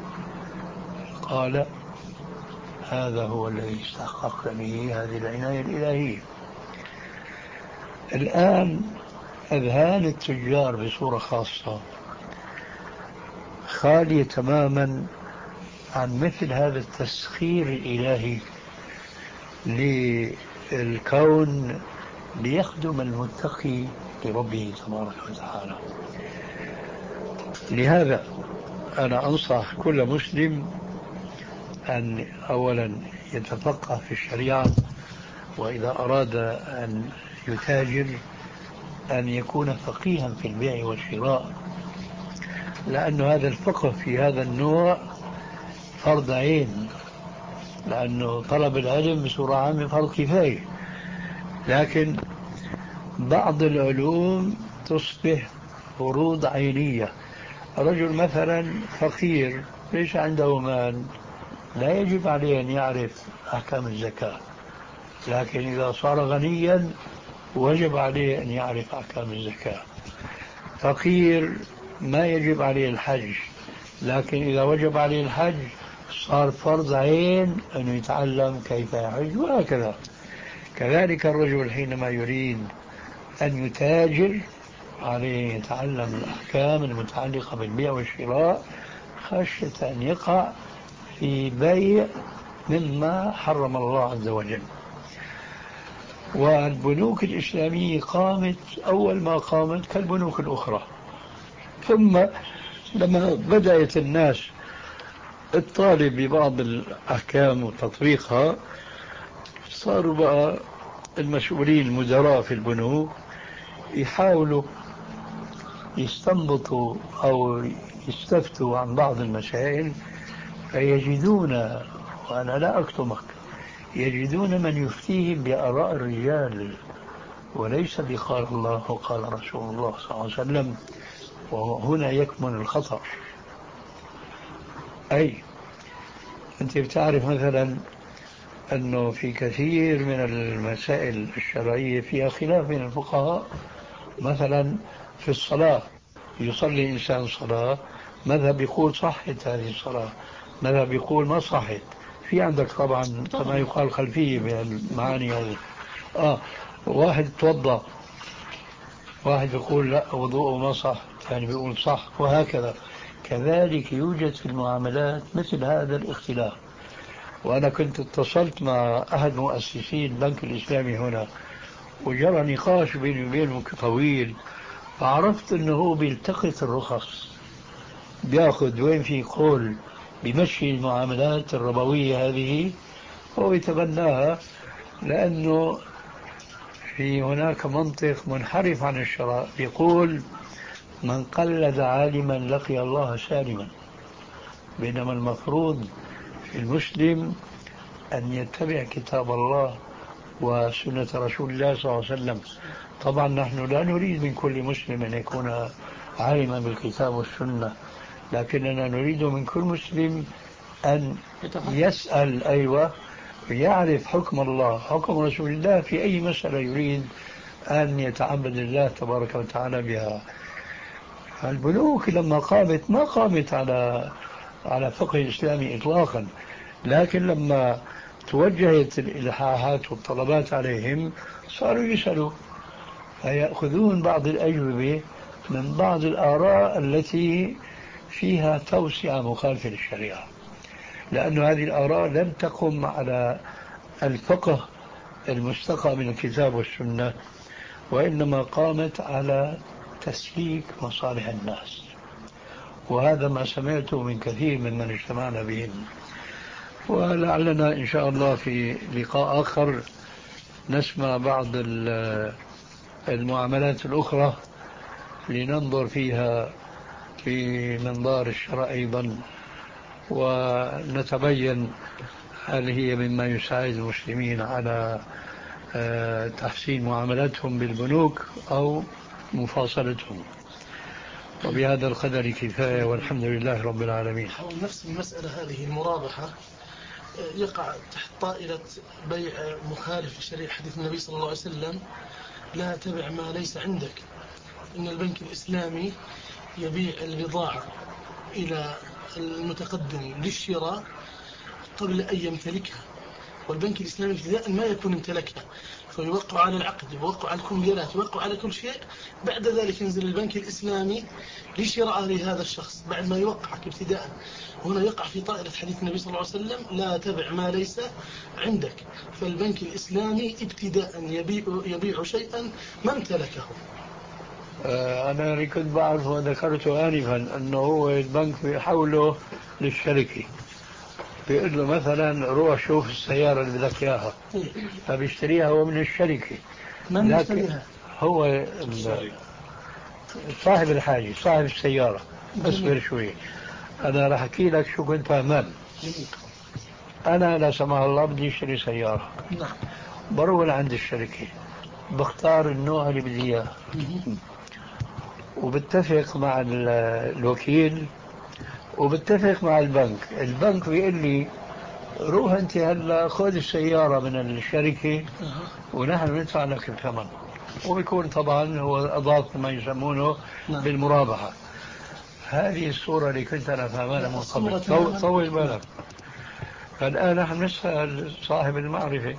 قال: هذا هو الذي استحققت به هذه العناية الإلهية. الآن أذهان التجار بصورة خاصة خالية تماما عن مثل هذا التسخير الإلهي للكون ليخدم المتقي لربه تبارك وتعالى. لهذا أنا أنصح كل مسلم أن أولا يتفقه في الشريعة، وإذا أراد أن يتاجر أن يكون فقيها في البيع والشراء، لأن هذا الفقه في هذا النوع فرض عين، لأنه طلب العلم بصورة عامة فرض كفاية، لكن بعض العلوم تصبح فروض عينية. رجل مثلا فقير ليس عنده مال، لا يجب عليه أن يعرف أحكام الزكاة، لكن إذا صار غنيا وجب عليه أن يعرف أحكام الزكاة. فقير ما يجب عليه الحج، لكن إذا وجب عليه الحج صار فرض عين أنه يتعلم كيف يحج، وهكذا. كذلك الرجل حينما يريد أن يتاجر عليه يتعلم الأحكام المتعلقة بالبيع والشراء، خشية أن يقع في بيع مما حرم الله عز وجل. والبنوك الإسلامية قامت أول ما قامت كالبنوك الأخرى، ثم لما بدأت الناس الطالب ببعض الأحكام وتطبيقها، صاروا بقى المسؤولين المدراء في البنوك يحاولوا يستنبطوا أو يستفتوا عن بعض المسائل، فيجدون، وأنا لا أكتمك، يجدون من يفتيهم بآراء الرجال وليس بقال الله وقال رسول الله صلى الله عليه وسلم، وهنا يكمن الخطأ. أي أنت بتعرف مثلا أنه في كثير من المسائل الشرعية فيها خلاف بين الفقهاء، مثلا في الصلاة يصلي الإنسان صلاة، مذهب يقول صحت هذه الصلاة، مذهب يقول ما صحت. في عندك طبعا كما يقال خلفية من المعاني هذه. آه واحد توضأ، واحد يقول لا وضوءه ما صح، يعني بيقول صح، وهكذا. كذلك يوجد في المعاملات مثل هذا الاختلاف. وأنا كنت اتصلت مع أحد مؤسسين البنك الإسلامي هنا، وجرى نقاش بيني وبينه طويل، فعرفت أنه هو بيلتقط الرخص، بياخذ وين في قول بمشي المعاملات الربوية هذه هو يتبناها، لأنه في هناك منطق منحرف عن الشرع يقول: من قلد عالما لقي الله سالما. بينما المفروض في المسلم أن يتبع كتاب الله وسنة رسول الله صلى الله عليه وسلم. طبعا نحن لا نريد من كل مسلم أن يكون عالما بالكتاب والسنة، لكننا نريد من كل مسلم أن يسأل، أيوة يعرف حكم الله حكم رسول الله في أي مسألة يريد أن يتعبد الله تبارك وتعالى بها. البنوك لما قامت ما قامت على على فقه الإسلامي إطلاقا، لكن لما توجهت الإلحاحات والطلبات عليهم صاروا يسألوا فيأخذون بعض الأجوبة من بعض الآراء التي فيها توسعة مخالفة للشريعة، لأن هذه الآراء لم تقم على الفقه المستقى من الكتاب والسنة، وإنما قامت على تسليك مصالح الناس، وهذا ما سمعته من كثير ممن اجتمعنا بهم. ولعلنا إن شاء الله في لقاء آخر نسمع بعض المعاملات الأخرى لننظر فيها في منظار الشرع أيضا، ونتبين هل هي مما يساعد المسلمين على تحسين معاملاتهم بالبنوك أو مفاصلتهم. وبهذا القدر كفاية، والحمد لله رب العالمين. نفس المسألة هذه المرابحة يقع تحت طائلة بيع مخالف لشريعة حديث النبي صلى الله عليه وسلم: لا تبع ما ليس عندك. إن البنك الإسلامي يبيع البضاعة إلى المتقدم للشراء قبل أن يمتلكها، والبنك الإسلامي ابتداء ما يكون امتلكها، فيوقع على العقد، يوقع على الكمبيالات، يوقع على كل شيء. بعد ذلك ينزل البنك الإسلامي لشراء لهذا الشخص بعد ما يوقعك ابتداء. هنا يقع في طائلة حديث النبي صلى الله عليه وسلم: لا تبع ما ليس عندك. فالبنك الإسلامي ابتداء يبيع, يبيع شيئا ما امتلكه. أنا كنت بعرف وذكرته آنفا أنه هو البنك بيحوله للشركة، بيقول له مثلا روح شوف السيارة اللي بدك إياها، فبيشتريها هو من الشركة. من يشتريها؟ هو صاحب الحاجة، صاحب السيارة. اصبر شوي، أنا راح أحكي لك شو كنت فاهمان. أنا لا سمح الله بدي أشتري سيارة، نعم، بروح لعند الشركة، بختار النوع اللي بدي إياه، وبتفق مع الوكيل وبتفق مع البنك. البنك بيقول لي روح أنت هلا خذ السيارة من الشركة ونحن ندفع لك الثمن، وبيكون طبعا هو أضاف ما يسمونه بالمرابحة. هذه الصورة اللي كنت أنا فاهمها من قبل. طول بالك، فالآن نحن نسأل صاحب المعرفة،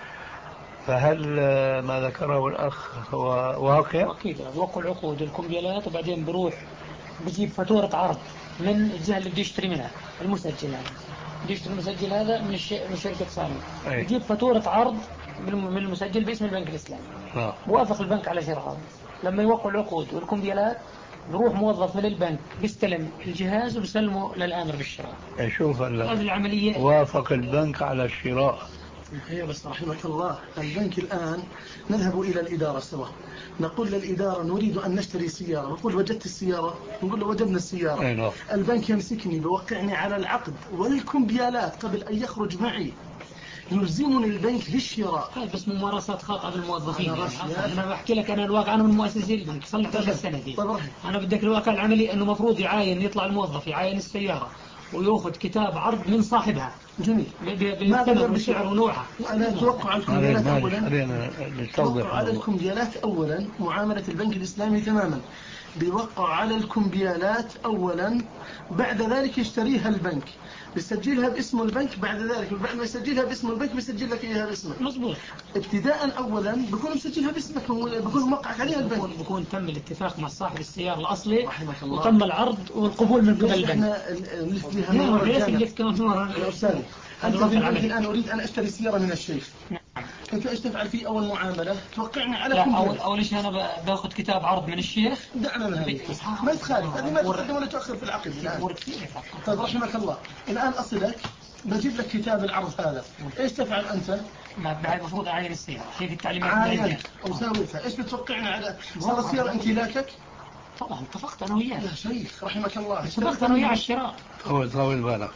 فهل ما ذكره الأخ هو واقع؟ أكيد وقع العقود والكمبيالات، وبعدين بروح بجيب فاتورة عرض من الجهة اللي بده يشتري منها، المسجل هذا بده يشتري المسجل هذا من الش... من شركة صالح، بجيب فاتورة عرض من المسجل باسم البنك الإسلامي، آه. وافق البنك على شراءه. لما يوقع العقود والكمبيالات بروح موظف من البنك بيستلم الجهاز وبسلمه للآمر بالشراء. شوف هذه العملية. وافق البنك على الشراء. هي بس رحمك الله، البنك الآن نذهب إلى الإدارة سوا، نقول للإدارة نريد أن نشتري سيارة، نقول وجدت السيارة، نقول له وجدنا السيارة. أيوة. البنك يمسكني بوقعني على العقد والكمبيالات قبل أن يخرج معي، يلزمني البنك بالشراء. هاي بس ممارسات خاطئة بالموظفين. أنا, أنا بحكي لك أنا الواقع، أنا من مؤسسي البنك صلت ثلاث السنة دي. أنا بدك الواقع العملي أنه مفروض يعاين، يطلع الموظف يعاين السيارة ويأخذ كتاب عرض من صاحبها. جميل. ماذا بالسعر ونوعها. أنا أتوقع الكمبيالات أولا، توقع على الكمبيالات أولا معاملة البنك الإسلامي تماما، بيوقع على الكمبيالات أولا، بعد ذلك يشتريها البنك، بيسجلها باسم البنك، بعد ذلك بعد ما يسجلها باسم البنك بيسجل لك إياها باسمك. مظبوط. ابتداء أولا بيكون مسجلها باسمك، بيكون موقعك عليها البنك، بيكون, بيكون تم الاتفاق مع صاحب السيارة الأصلي وتم العرض والقبول من قبل البنك. احنا نلف بها مرة جانا. يا أستاذ، أنت الآن أريد أن أشتري سيارة من الشيخ. كيف ايش تفعل في اول معامله؟ توقعني على لا اول اول شيء انا باخذ كتاب عرض من الشيخ. دعنا من هذه ما تخالف، هذه ما تقدم ولا تؤخر في العقد الان. طيب رحمك الله، الان اصلك بجيب لك كتاب العرض هذا، ايش تفعل انت؟ ما بعد المفروض اعين السياره، هي التعليمات عاين وساويتها، ايش بتوقعني على صار السياره امتلاكك؟ طبعا اتفقت انا وياه يا شيخ رحمك الله، اتفقت انا وياه على الشراء. هو طول بالك،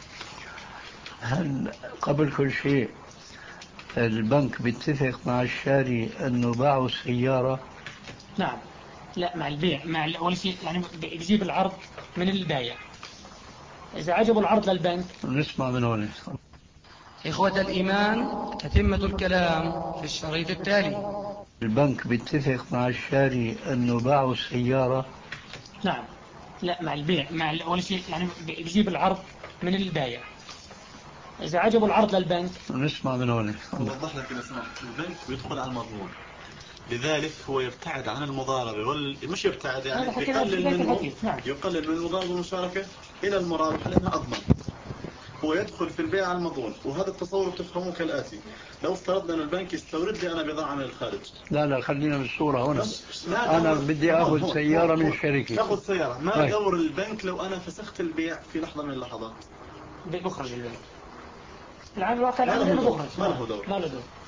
هل قبل كل شيء البنك بيتفق مع الشاري انه باعوا السيارة؟ نعم. لا مع البيع، مع اول شيء يعني بيجيب العرض من البايع، اذا عجبوا العرض للبنك نسمع من هون. إخوة الإيمان، تتمة الكلام في الشريط التالي. البنك بيتفق مع الشاري أنه باعوا السيارة؟ نعم. لا، مع البيع، مع أول شيء يعني بيجيب العرض من البايع. إذا عجبوا العرض للبنك نسمع من هون. أوضح لك إذا سمحت، البنك بيدخل على المضمون، لذلك هو يبتعد عن المضاربة وال... مش يبتعد يعني يقلل منه، نعم. يقلل من المضاربة والمشاركة إلى المرابح لأنها أضمن. هو يدخل في البيع على المضمون، وهذا التصور بتفهموه كالآتي: لو افترضنا أن البنك يستورد لي أنا بضاعة من الخارج. لا لا خلينا بالصورة هنا. أنا بدي أخذ سيارة من الشركة. تأخذ سيارة، ما هاي. دور البنك لو أنا فسخت البيع في لحظة من اللحظات؟ بيخرج البنك. العام الواقع ما له دور. ما له دور.